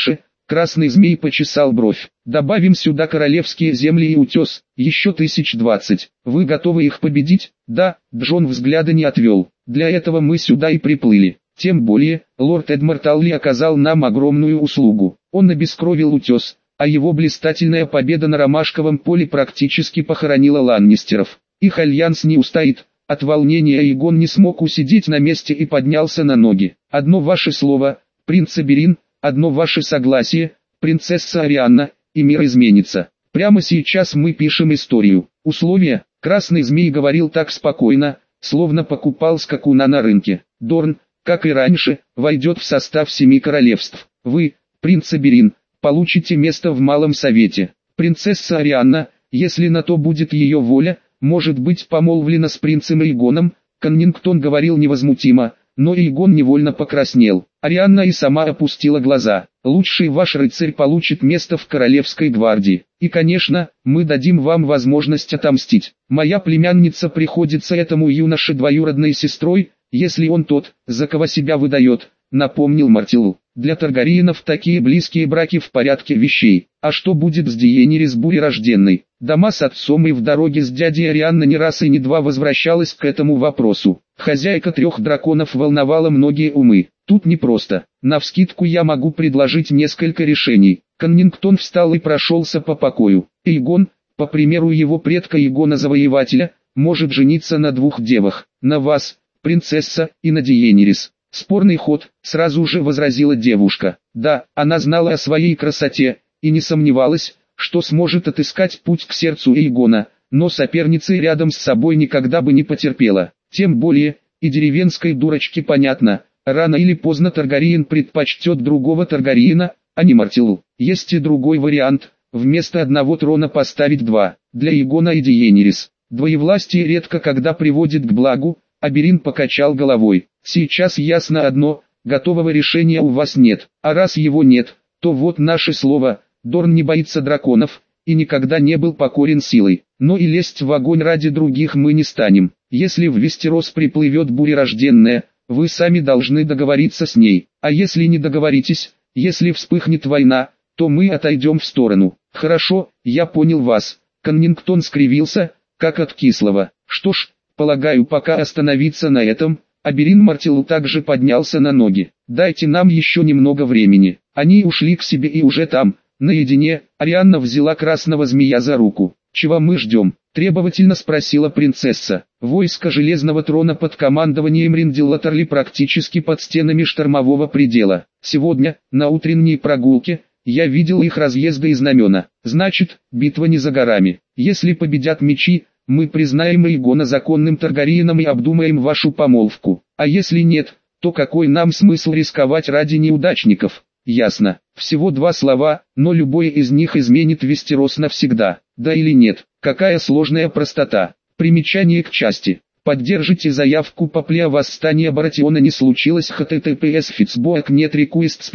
[SPEAKER 1] Красный змей почесал бровь. Добавим сюда королевские земли и утес, еще 1020. Вы готовы их победить? Да, Джон взгляда не отвел. Для этого мы сюда и приплыли. Тем более, лорд Эдмард Алли оказал нам огромную услугу. Он обескровил утес, а его блистательная победа на Ромашковом поле практически похоронила Ланнистеров. Их альянс не устоит. От волнения Эйгон не смог усидеть на месте и поднялся на ноги. Одно ваше слово, принц Аберин, одно ваше согласие, принцесса Арианна, и мир изменится. Прямо сейчас мы пишем историю. Условия. Красный змей говорил так спокойно, словно покупал скакуна на рынке. Дорн, как и раньше, войдет в состав 7 королевств. Вы, принц Аберин, получите место в Малом Совете. Принцесса Арианна, если на то будет ее воля, может быть помолвлена с принцем Эйгоном. Коннингтон говорил невозмутимо, но Эйгон невольно покраснел. Арианна и сама опустила глаза. Лучший ваш рыцарь получит место в королевской гвардии. И конечно, мы дадим вам возможность отомстить. Моя племянница приходится этому юноше двоюродной сестрой, если он тот, за кого себя выдает, напомнил Мартилл. Для Таргариенов такие близкие браки в порядке вещей. А что будет с Дейенерис бурерожденной? Дома с отцом и в дороге с дядей Арианна не раз и не два возвращалась к этому вопросу. Хозяйка 3 драконов волновала многие умы. Тут непросто. Навскидку я могу предложить несколько решений. Коннингтон встал и прошелся по покою. Эйгон, по примеру его предка Эйгона Завоевателя, может жениться на 2 девах. На вас, принцесса, и на Дейенерис. Спорный ход, сразу же возразила девушка. Да, она знала о своей красоте, и не сомневалась, что сможет отыскать путь к сердцу Эйгона, но соперницей рядом с собой никогда бы не потерпела. Тем более, и деревенской дурочке понятно, рано или поздно Таргариен предпочтет другого Таргариена, а не Мартиллу. Есть и другой вариант, вместо одного трона поставить 2, для Эйгона и Дейенерис. Двоевластие редко когда приводит к благу. Аберин покачал головой. Сейчас ясно одно, готового решения у вас нет, а раз его нет, то вот наше слово. Дорн не боится драконов, и никогда не был покорен силой, но и лезть в огонь ради других мы не станем. Если в Вестерос приплывет бурерожденная, вы сами должны договориться с ней, а если не договоритесь, если вспыхнет война, то мы отойдем в сторону. Хорошо, я понял вас. Коннингтон скривился, как от кислого. Что ж, полагаю, пока остановиться на этом. Аберин Мартиллу также поднялся на ноги. Дайте нам еще немного времени. Они ушли к себе и уже там, наедине, Арианна взяла красного змея за руку. «Чего мы ждем?» – требовательно спросила принцесса. Войско Железного Трона под командованием Риндиллаторли практически под стенами штормового предела. Сегодня, на утренней прогулке, я видел их разъезды и знамена. Значит, битва не за горами. Если победят мечи, мы признаем Эйгона законным Таргариеном и обдумаем вашу помолвку. А если нет, то какой нам смысл рисковать ради неудачников? Ясно. Всего 2 слова, но любое из них изменит Вестерос навсегда. Да или нет? Какая сложная простота. Примечание к части. Поддержите заявку по плеа восстания Баратиона не случилось. https Fitzboak нет requests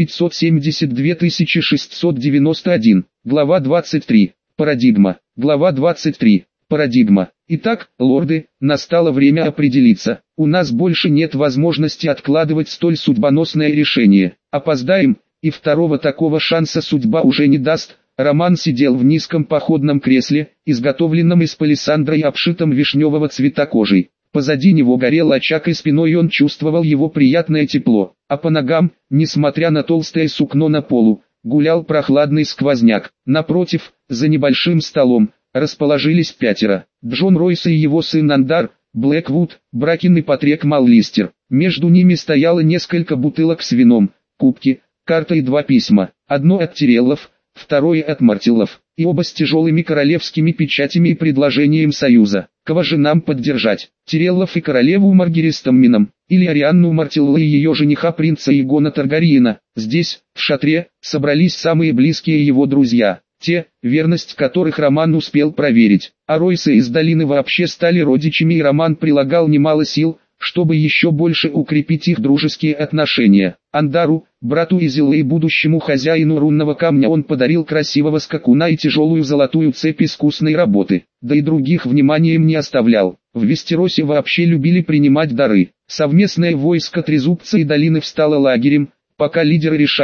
[SPEAKER 1] 572691. Глава 23. Парадигма. Глава 23. Парадигма. Итак, лорды, настало время определиться. У нас больше нет возможности откладывать столь судьбоносное решение. Опоздаем, и второго такого шанса судьба уже не даст. Роман сидел в низком походном кресле, изготовленном из палисандра и обшитом вишневого цвета кожей. Позади него горел очаг и спиной он чувствовал его приятное тепло, а по ногам, несмотря на толстое сукно на полу, гулял прохладный сквозняк. Напротив, за небольшим столом, расположились 5. Джон Ройс и его сын Андар, Блэквуд, Бракин и Патрек Маллистер. Между ними стояло несколько бутылок с вином, кубки, карта и 2 письма. Одно от Тиреллов, второе от Мартиллов, и оба с тяжелыми королевскими печатями и предложением союза. Кого же нам поддержать? Тиреллов и королеву Маргерис Таммином, или Арианну Мартилла и ее жениха принца Эйгона Таргариена? Здесь, в шатре, собрались самые близкие его друзья. Те, верность которых Роман успел проверить. А Ройсы из долины вообще стали родичами, и Роман прилагал немало сил, чтобы еще больше укрепить их дружеские отношения. Андару, брату Изилы и будущему хозяину рунного камня, он подарил красивого скакуна и тяжелую золотую цепь искусной работы, да и других вниманием не оставлял. В Вестеросе вообще любили принимать дары. Совместное войско Трезубца и долины встало лагерем, пока лидеры решали,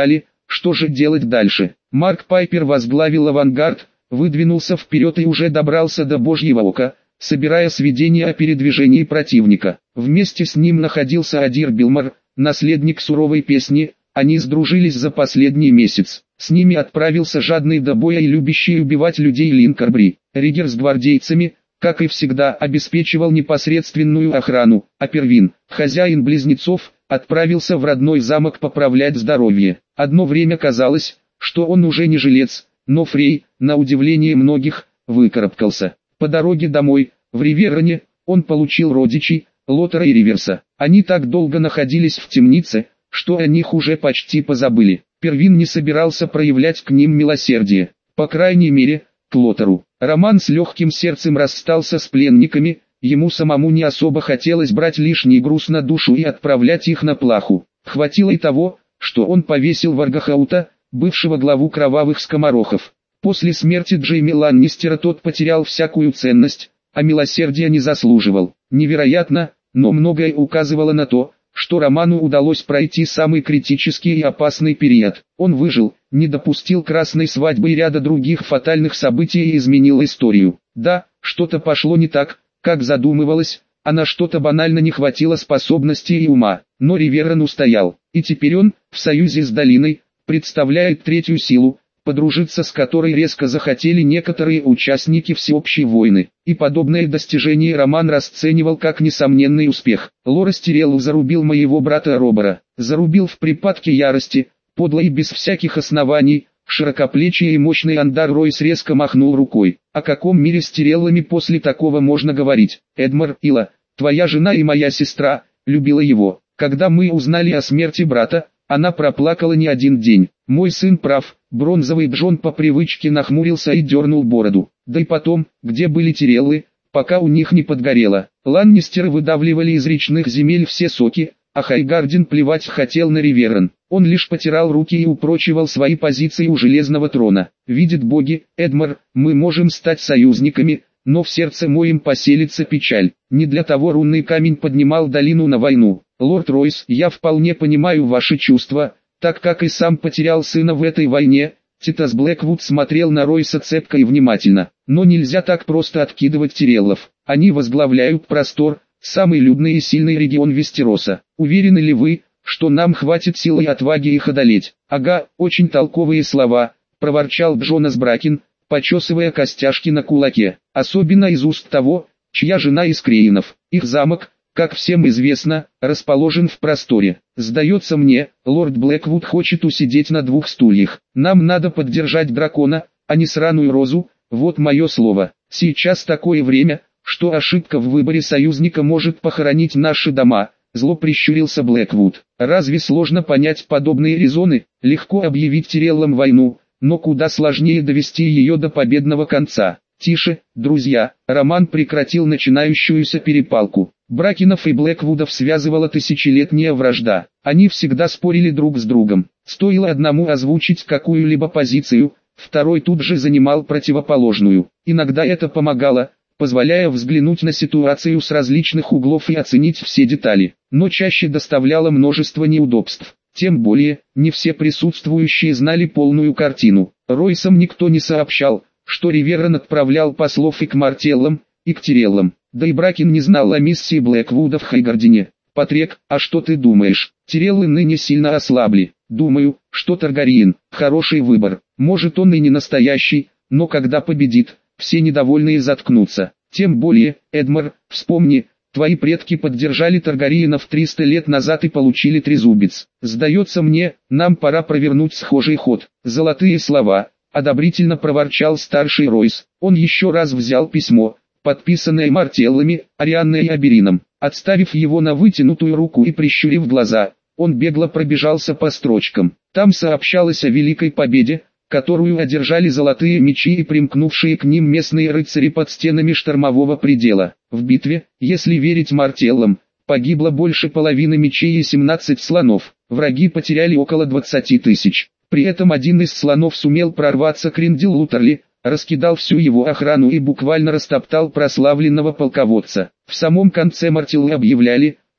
[SPEAKER 1] что же делать дальше? Марк Пайпер возглавил авангард, выдвинулся вперед и уже добрался до Божьего Ока, собирая сведения о передвижении противника. Вместе с ним находился Адир Билмар, наследник суровой песни. Они сдружились за последний месяц. С ними отправился жадный до боя и любящий убивать людей Линкорбри. Ригер с гвардейцами, как и всегда, обеспечивал непосредственную охрану, а Первин, хозяин близнецов, отправился в родной замок поправлять здоровье. Одно время казалось, что он уже не жилец, но Фрей, на удивление многих, выкарабкался. По дороге домой, в Ривероне, он получил родичей, Лотера и Риверса. Они так долго находились в темнице, что о них уже почти позабыли. Первин не собирался проявлять к ним милосердие, по крайней мере, к Лотеру. Роман с легким сердцем расстался с пленниками, ему самому не особо хотелось брать лишний груз на душу и отправлять их на плаху. Хватило и того, что он повесил Варгахаута, бывшего главу кровавых скоморохов. После смерти Джейми Ланнистера тот потерял всякую ценность, а милосердия не заслуживал. Невероятно, но многое указывало на то, что Роману удалось пройти самый критический и опасный период. Он выжил, не допустил красной свадьбы и ряда других фатальных событий и изменил историю. Да, что-то пошло не так, как задумывалось, а на что-то банально не хватило способностей и ума. Но Риверон устоял, и теперь он, в союзе с Долиной, представляет третью силу, подружиться с которой резко захотели некоторые участники всеобщей войны. И подобное достижение Роман расценивал как несомненный успех. Лорас Тиреллу зарубил моего брата Робера. Зарубил в припадке ярости, подло и без всяких оснований. Широкоплечий и мощный Андар Ройс резко махнул рукой. О каком мире с Тиреллами после такого можно говорить? Эдмар, Ила, твоя жена и моя сестра, любила его. Когда мы узнали о смерти брата, она проплакала не один день. Мой сын прав. Бронзовый Джон по привычке нахмурился и дернул бороду. Да и потом, где были Тиреллы, пока у них не подгорело. Ланнистеры выдавливали из речных земель все соки, а Хайгардин плевать хотел на Риверон. Он лишь потирал руки и упрочивал свои позиции у Железного трона. Видят боги, Эдмар, мы можем стать союзниками, но в сердце моем поселится печаль. Не для того рунный камень поднимал долину на войну. Лорд Ройс, я вполне понимаю ваши чувства, так как и сам потерял сына в этой войне. Титас Блэквуд смотрел на Ройса цепко и внимательно. Но нельзя так просто откидывать Тиреллов. Они возглавляют простор, самый людный и сильный регион Вестероса. Уверены ли вы, что нам хватит силы и отваги их одолеть? Ага, очень толковые слова, проворчал Джонас Бракин, почесывая костяшки на кулаке. Особенно из уст того, чья жена из Креинов. Их замок, как всем известно, расположен в просторе. Сдается мне, лорд Блэквуд хочет усидеть на двух стульях. Нам надо поддержать дракона, а не сраную розу, вот мое слово. Сейчас такое время, что ошибка в выборе союзника может похоронить наши дома. Зло прищурился Блэквуд. Разве сложно понять подобные резоны? Легко объявить Тиреллам войну, но куда сложнее довести ее до победного конца. Тише, друзья, Роман прекратил начинающуюся перепалку. Бракинов и Блэквудов связывала тысячелетняя вражда. Они всегда спорили друг с другом. Стоило одному озвучить какую-либо позицию, второй тут же занимал противоположную. Иногда это помогало, позволяя взглянуть на ситуацию с различных углов и оценить все детали, но чаще доставляло множество неудобств. Тем более, не все присутствующие знали полную картину. Ройсам никто не сообщал, что Риверон отправлял послов и к Мартеллам, и к Тиреллам. Да и Бракин не знал о миссии Блэквуда в Хайгардине. Патрек, а что ты думаешь? Тиреллы ныне сильно ослабли. Думаю, что Таргариен – хороший выбор. Может, он и не настоящий, но когда победит, все недовольные заткнутся. Тем более, Эдмар, вспомни, твои предки поддержали Таргариенов 300 лет назад и получили трезубец. Сдается мне, нам пора провернуть схожий ход. Золотые слова, одобрительно проворчал старший Ройс. Он еще раз взял письмо, подписанное Мартеллами, Арианной и Аберином. Отставив его на вытянутую руку и прищурив глаза, он бегло пробежался по строчкам. Там сообщалось о великой победе, которую одержали золотые мечи и примкнувшие к ним местные рыцари под стенами штормового предела. В битве, если верить Мартеллам, погибло больше половины мечей и 17 слонов. Враги потеряли около 20 тысяч. При этом один из слонов сумел прорваться к Риндил Лутерли, раскидал всю его охрану и буквально растоптал прославленного полководца. В самом конце Мартеллы объявляли,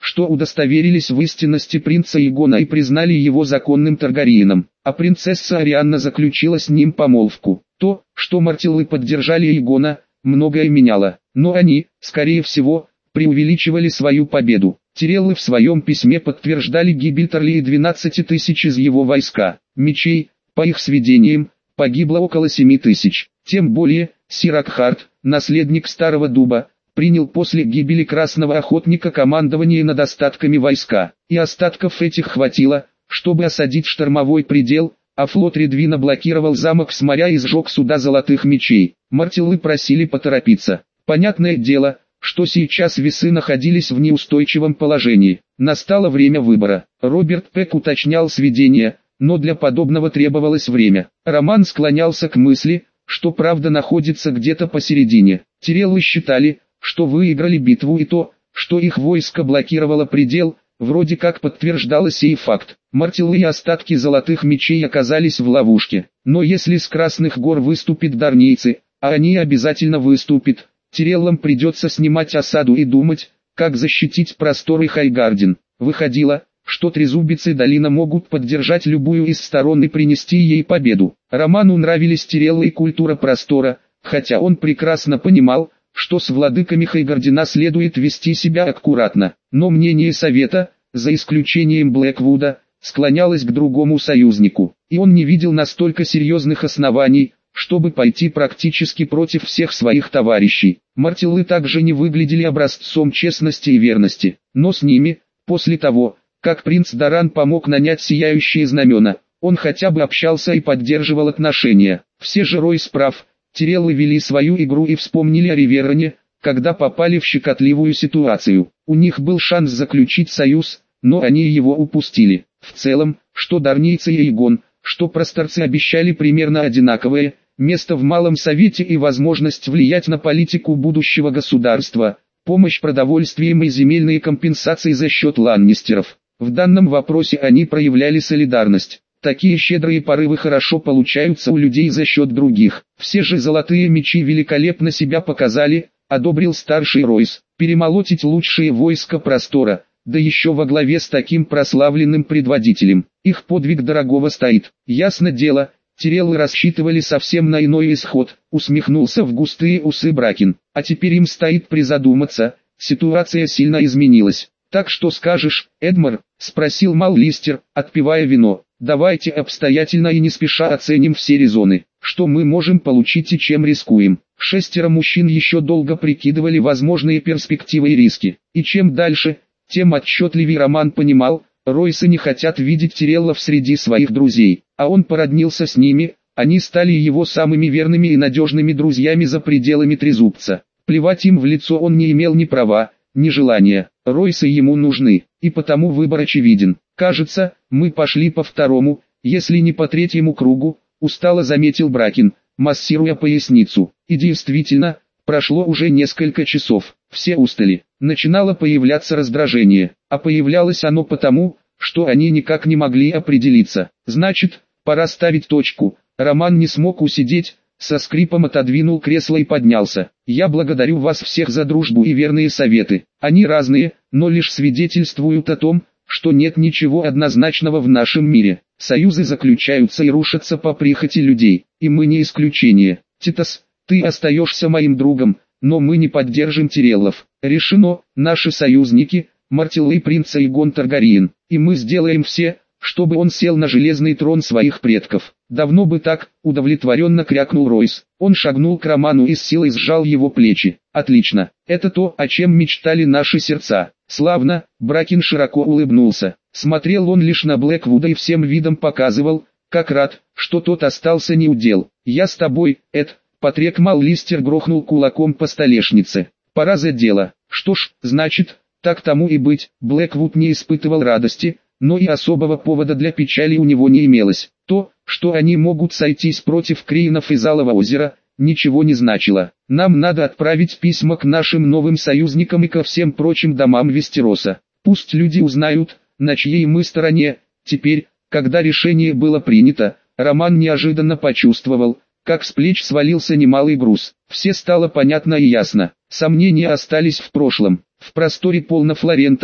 [SPEAKER 1] что удостоверились в истинности принца Эгона и признали его законным Таргариеном, а принцесса Арианна заключила с ним помолвку. То, что Мартеллы поддержали Эгона, многое меняло, но они, скорее всего, преувеличивали свою победу. Тиреллы в своем письме подтверждали гибель Тарли и 12 тысяч из его войска. Мечей, по их сведениям, погибло около 7 тысяч. Тем более, Сиракхард, наследник Старого Дуба, принял после гибели Красного Охотника командование над остатками войска, и остатков этих хватило, чтобы осадить штормовой предел, а флот Редвина блокировал замок с моря и сжег суда Золотых Мечей. Мартеллы просили поторопиться. Понятное дело, что сейчас весы находились в неустойчивом положении. Настало время выбора. Роберт Пек уточнял сведения, но для подобного требовалось время. Роман склонялся к мысли, что правда находится где-то посередине. Тиреллы считали, что выиграли битву, и то, что их войско блокировало предел, вроде как подтверждало сей факт. Мартеллы и остатки Золотых Мечей оказались в ловушке. Но если с Красных гор выступят дарнийцы, а они обязательно выступят, Тиреллам придется снимать осаду и думать, как защитить просторы Хайгарден. Выходило, что Трезубец и Долина могут поддержать любую из сторон и принести ей победу. Роману нравились Тиреллы и культура простора, хотя он прекрасно понимал, что с владыками Хайгардена следует вести себя аккуратно. Но мнение совета, за исключением Блэквуда, склонялось к другому союзнику, и он не видел настолько серьезных оснований, чтобы пойти практически против всех своих товарищей. Мартеллы также не выглядели образцом честности и верности, но с ними, после того, как принц Даран помог нанять Сияющие Знамена, он хотя бы общался и поддерживал отношения. Все же Ройс прав, Тиреллы вели свою игру и вспомнили о Ривероне, когда попали в щекотливую ситуацию. У них был шанс заключить союз, но они его упустили. В целом, что дарнийцы и Эгон, что просторцы обещали примерно одинаковое – место в Малом Совете и возможность влиять на политику будущего государства, помощь продовольствием и земельные компенсации за счет ланнистеров. В данном вопросе они проявляли солидарность. Такие щедрые порывы хорошо получаются у людей за счет других. Все же Золотые Мечи великолепно себя показали, одобрил старший Ройс. Перемолотить лучшие войска простора, да еще во главе с таким прославленным предводителем. Их подвиг дорогого стоит. Ясно дело, Тиреллы рассчитывали совсем на иной исход, усмехнулся в густые усы Бракин. А теперь им стоит призадуматься, ситуация сильно изменилась. «Так что скажешь, Эдмар?» – спросил Маллистер, отпивая вино. «Давайте обстоятельно и не спеша оценим все резоны, что мы можем получить и чем рискуем». 6 мужчин еще долго прикидывали возможные перспективы и риски. И чем дальше, тем отчетливее Роман понимал, Ройсы не хотят видеть Тиреллов среди своих друзей, а он породнился с ними, они стали его самыми верными и надежными друзьями за пределами Трезубца. Плевать им в лицо он не имел ни права, ни желания. Ройсы ему нужны, и потому выбор очевиден. «Кажется, мы пошли по второму, если не по третьему кругу», устало заметил Бракин, массируя поясницу. И действительно, прошло уже несколько часов, все устали. Начинало появляться раздражение, а появлялось оно потому, что они никак не могли определиться. «Значит, пора ставить точку». Роман не смог усидеть, со скрипом отодвинул кресло и поднялся. «Я благодарю вас всех за дружбу и верные советы. Они разные, но лишь свидетельствуют о том, что нет ничего однозначного в нашем мире. Союзы заключаются и рушатся по прихоти людей, и мы не исключение. Титас, ты остаешься моим другом, но мы не поддержим Тиреллов. Решено, наши союзники, Мартеллы и принц Эгон Таргариен, и мы сделаем все, чтобы он сел на железный трон своих предков». «Давно бы так», — удовлетворенно крякнул Ройс. Он шагнул к Роману и с силой сжал его плечи. «Отлично, это то, о чем мечтали наши сердца». «Славно», — Бракин широко улыбнулся. Смотрел он лишь на Блэквуда и всем видом показывал, как рад, что тот остался неудел. «Я с тобой, Эд», — Патрик Маллистер грохнул кулаком по столешнице. «Пора за дело». «Что ж, значит, так тому и быть». Блэквуд не испытывал радости, но и особого повода для печали у него не имелось. То, что они могут сойтись против Крейнов из Алого озера, ничего не значило. «Нам надо отправить письма к нашим новым союзникам и ко всем прочим домам Вестероса. Пусть люди узнают, на чьей мы стороне». Теперь, когда решение было принято, Роман неожиданно почувствовал, как с плеч свалился немалый груз. Все стало понятно и ясно. Сомнения остались в прошлом. В просторе полно флорентов,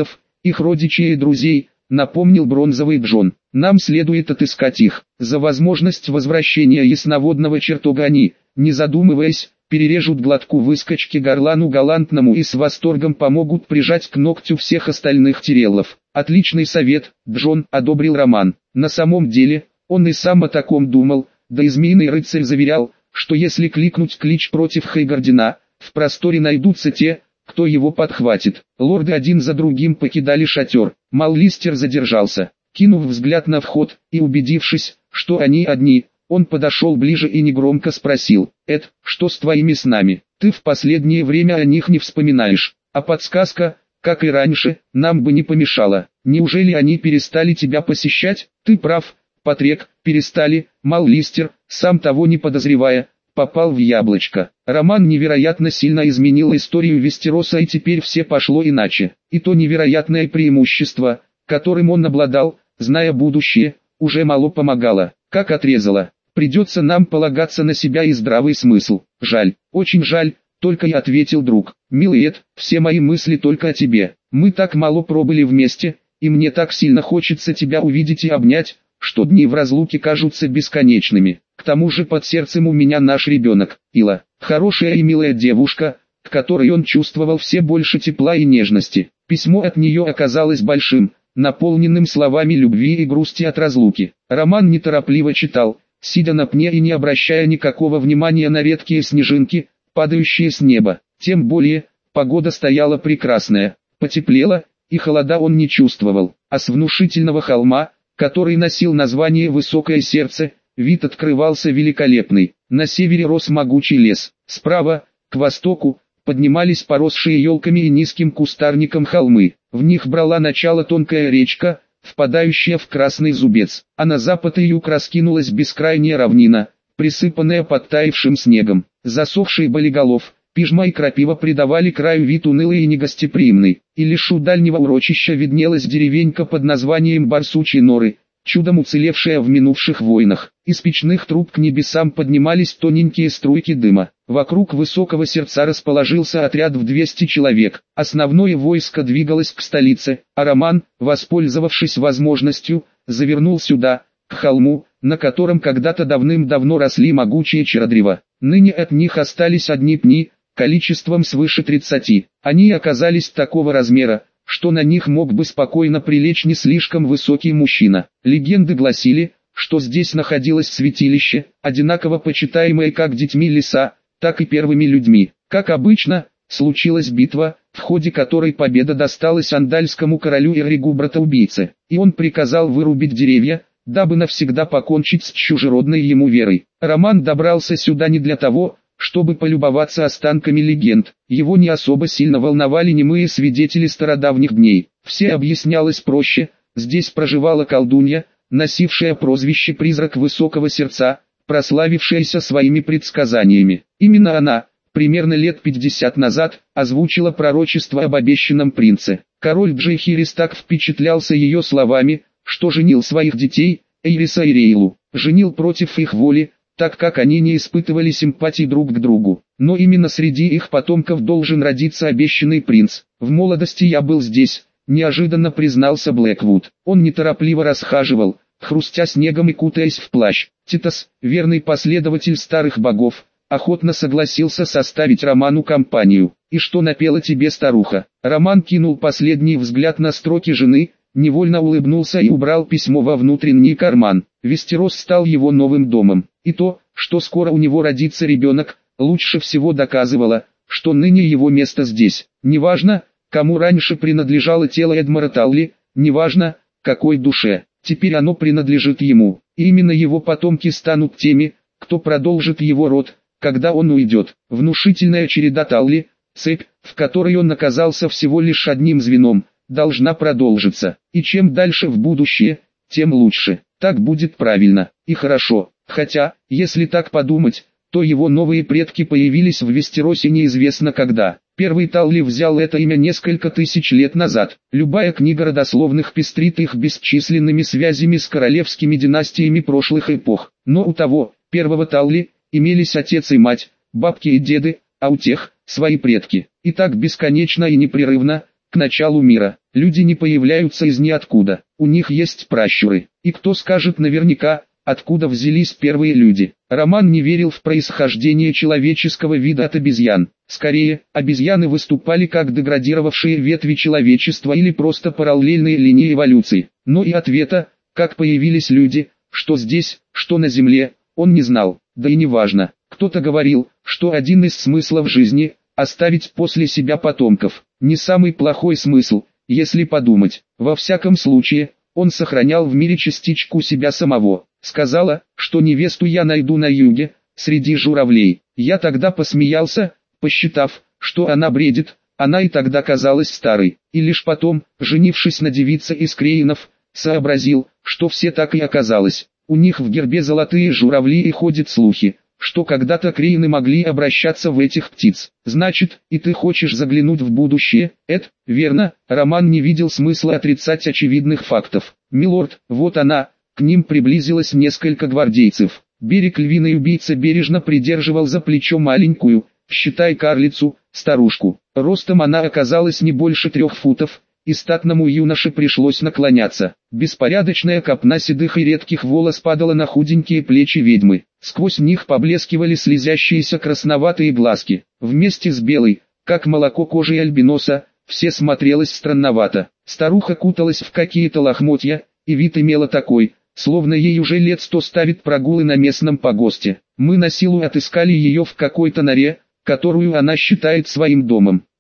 [SPEAKER 1] их родичей и друзей, напомнил Бронзовый Джон. Нам следует отыскать их. За возможность возвращения ясноводного чертога они, не задумываясь, перережут глотку выскочки горлану галантному и с восторгом помогут прижать к ногтю всех остальных Тиреллов. Отличный совет, Джон, одобрил Роман. На самом деле, он и сам о таком думал, да и Змеиный рыцарь заверял, что если кликнуть клич против Хейгардена, в просторе найдутся те, кто его подхватит. Лорды один за другим покидали шатер. Маллистер задержался. Кинув взгляд на вход и убедившись, что они одни, он подошел ближе и негромко спросил: «Эд, что с твоими снами? Ты в последнее время о них не вспоминаешь, а подсказка, как и раньше, нам бы не помешала. Неужели они перестали тебя посещать?» «Ты прав, Патрек, перестали». Маллистер, сам того не подозревая, попал в яблочко. Роман невероятно сильно изменил историю Вестероса, и теперь все пошло иначе. И то невероятное преимущество, которым он обладал, зная будущее, уже мало помогало. Как отрезало. Придется нам полагаться на себя и здравый смысл. Жаль, очень жаль, только и ответил друг. Милый Эд, все мои мысли только о тебе. Мы так мало пробыли вместе, и мне так сильно хочется тебя увидеть и обнять, что дни в разлуке кажутся бесконечными. К тому же под сердцем у меня наш ребенок, Ила, хорошая и милая девушка, к которой он чувствовал все больше тепла и нежности. Письмо от нее оказалось большим, наполненным словами любви и грусти от разлуки. Роман неторопливо читал, сидя на пне и не обращая никакого внимания на редкие снежинки, падающие с неба. Тем более, погода стояла прекрасная, потеплело, и холода он не чувствовал. А с внушительного холма, который носил название «Высокое сердце», вид открывался великолепный. На севере рос могучий лес, справа, к востоку, поднимались поросшие елками и низким кустарником холмы. В них брала начало тонкая речка, впадающая в Красный Зубец, а на запад и юг раскинулась бескрайняя равнина, присыпанная подтаявшим снегом. Засохший болиголов, пижма и крапива придавали краю вид унылый и негостеприимный, и лишь у дальнего урочища виднелась деревенька под названием Барсучьи Норы, чудом уцелевшая в минувших войнах. Из печных труб к небесам поднимались тоненькие струйки дыма. Вокруг Высокого Сердца расположился отряд в 200 человек. Основное войско двигалось к столице, а Роман, воспользовавшись возможностью, завернул сюда, к холму, на котором когда-то давным-давно росли могучие черодрева. Ныне от них остались одни пни, количеством свыше 30. Они оказались такого размера, что на них мог бы спокойно прилечь не слишком высокий мужчина. Легенды гласили, что здесь находилось святилище, одинаково почитаемое как детьми леса, так и первыми людьми. Как обычно, случилась битва, в ходе которой победа досталась андальскому королю Эрригу Братоубийце, и он приказал вырубить деревья, дабы навсегда покончить с чужеродной ему верой. Роман добрался сюда не для того, чтобы полюбоваться останками легенд. Его не особо сильно волновали немые свидетели стародавних дней. Все объяснялось проще: здесь проживала колдунья, носившая прозвище «Призрак Высокого Сердца», прославившаяся своими предсказаниями. Именно она, примерно лет 50 назад, озвучила пророчество об обещанном принце. Король Джейхирис так впечатлялся ее словами, что женил своих детей, Эйриса и Рейлу, женил против их воли, так как они не испытывали симпатий друг к другу. Но именно среди их потомков должен родиться обещанный принц. В молодости я был здесь, неожиданно признался Блэквуд. Он неторопливо расхаживал, хрустя снегом и кутаясь в плащ. Титос, верный последователь старых богов, охотно согласился составить Роману компанию. «И что напела тебе старуха?» Роман кинул последний взгляд на строки жены, невольно улыбнулся и убрал письмо во внутренний карман. Вестерос стал его новым домом. И то, что скоро у него родится ребенок, лучше всего доказывало, что ныне его место здесь. Неважно, кому раньше принадлежало тело Эдмара Талли, неважно, какой душе, теперь оно принадлежит ему. И именно его потомки станут теми, кто продолжит его род, когда он уйдет. Внушительная череда Талли, цепь, в которой он оказался всего лишь одним звеном, должна продолжиться. И чем дальше в будущее, тем лучше. Так будет правильно и хорошо. Хотя, если так подумать, то его новые предки появились в Вестеросе неизвестно когда. Первый Талли взял это имя несколько тысяч лет назад. Любая книга родословных пестрит их бесчисленными связями с королевскими династиями прошлых эпох. Но у того, первого Талли, имелись отец и мать, бабки и деды, а у тех, свои предки. И так бесконечно и непрерывно, к началу мира. Люди не появляются из ниоткуда, у них есть пращуры. И кто скажет наверняка, откуда взялись первые люди? Роман не верил в происхождение человеческого вида от обезьян. Скорее, обезьяны выступали как деградировавшие ветви человечества или просто параллельные линии эволюции. Но и ответа, как появились люди, что здесь, что на Земле, он не знал. Да и не важно. Кто-то говорил, что один из смыслов жизни – оставить после себя потомков. Не самый плохой смысл, если подумать. Во всяком случае, он сохранял в мире частичку себя самого. Сказала, что невесту я найду на юге, среди журавлей. Я тогда посмеялся, посчитав, что она бредит, она и тогда казалась старой. И лишь потом, женившись на девице из Крейнов, сообразил, что все так и оказалось. У них в гербе золотые журавли и ходят слухи, что когда-то Крейны могли обращаться в этих птиц. Значит, и ты хочешь заглянуть в будущее, Эд? Верно, Роман не видел смысла отрицать очевидных фактов. Милорд, вот она. К ним приблизилось несколько гвардейцев. Берег львиный убийца бережно придерживал за плечо маленькую, считай карлицу, старушку. Ростом она оказалась не больше 3 футов, и статному юноше пришлось наклоняться. Беспорядочная копна седых и редких волос падала на худенькие плечи ведьмы. Сквозь них поблескивали слезящиеся красноватые глазки. Вместе с белой, как молоко кожей альбиноса, все смотрелось странновато. Старуха куталась в какие-то лохмотья, и вид имела такой, словно ей уже лет 100 ставит прогулы на местном погосте. Мы на силу отыскали ее в какой-то норе, которую она считает своим домом.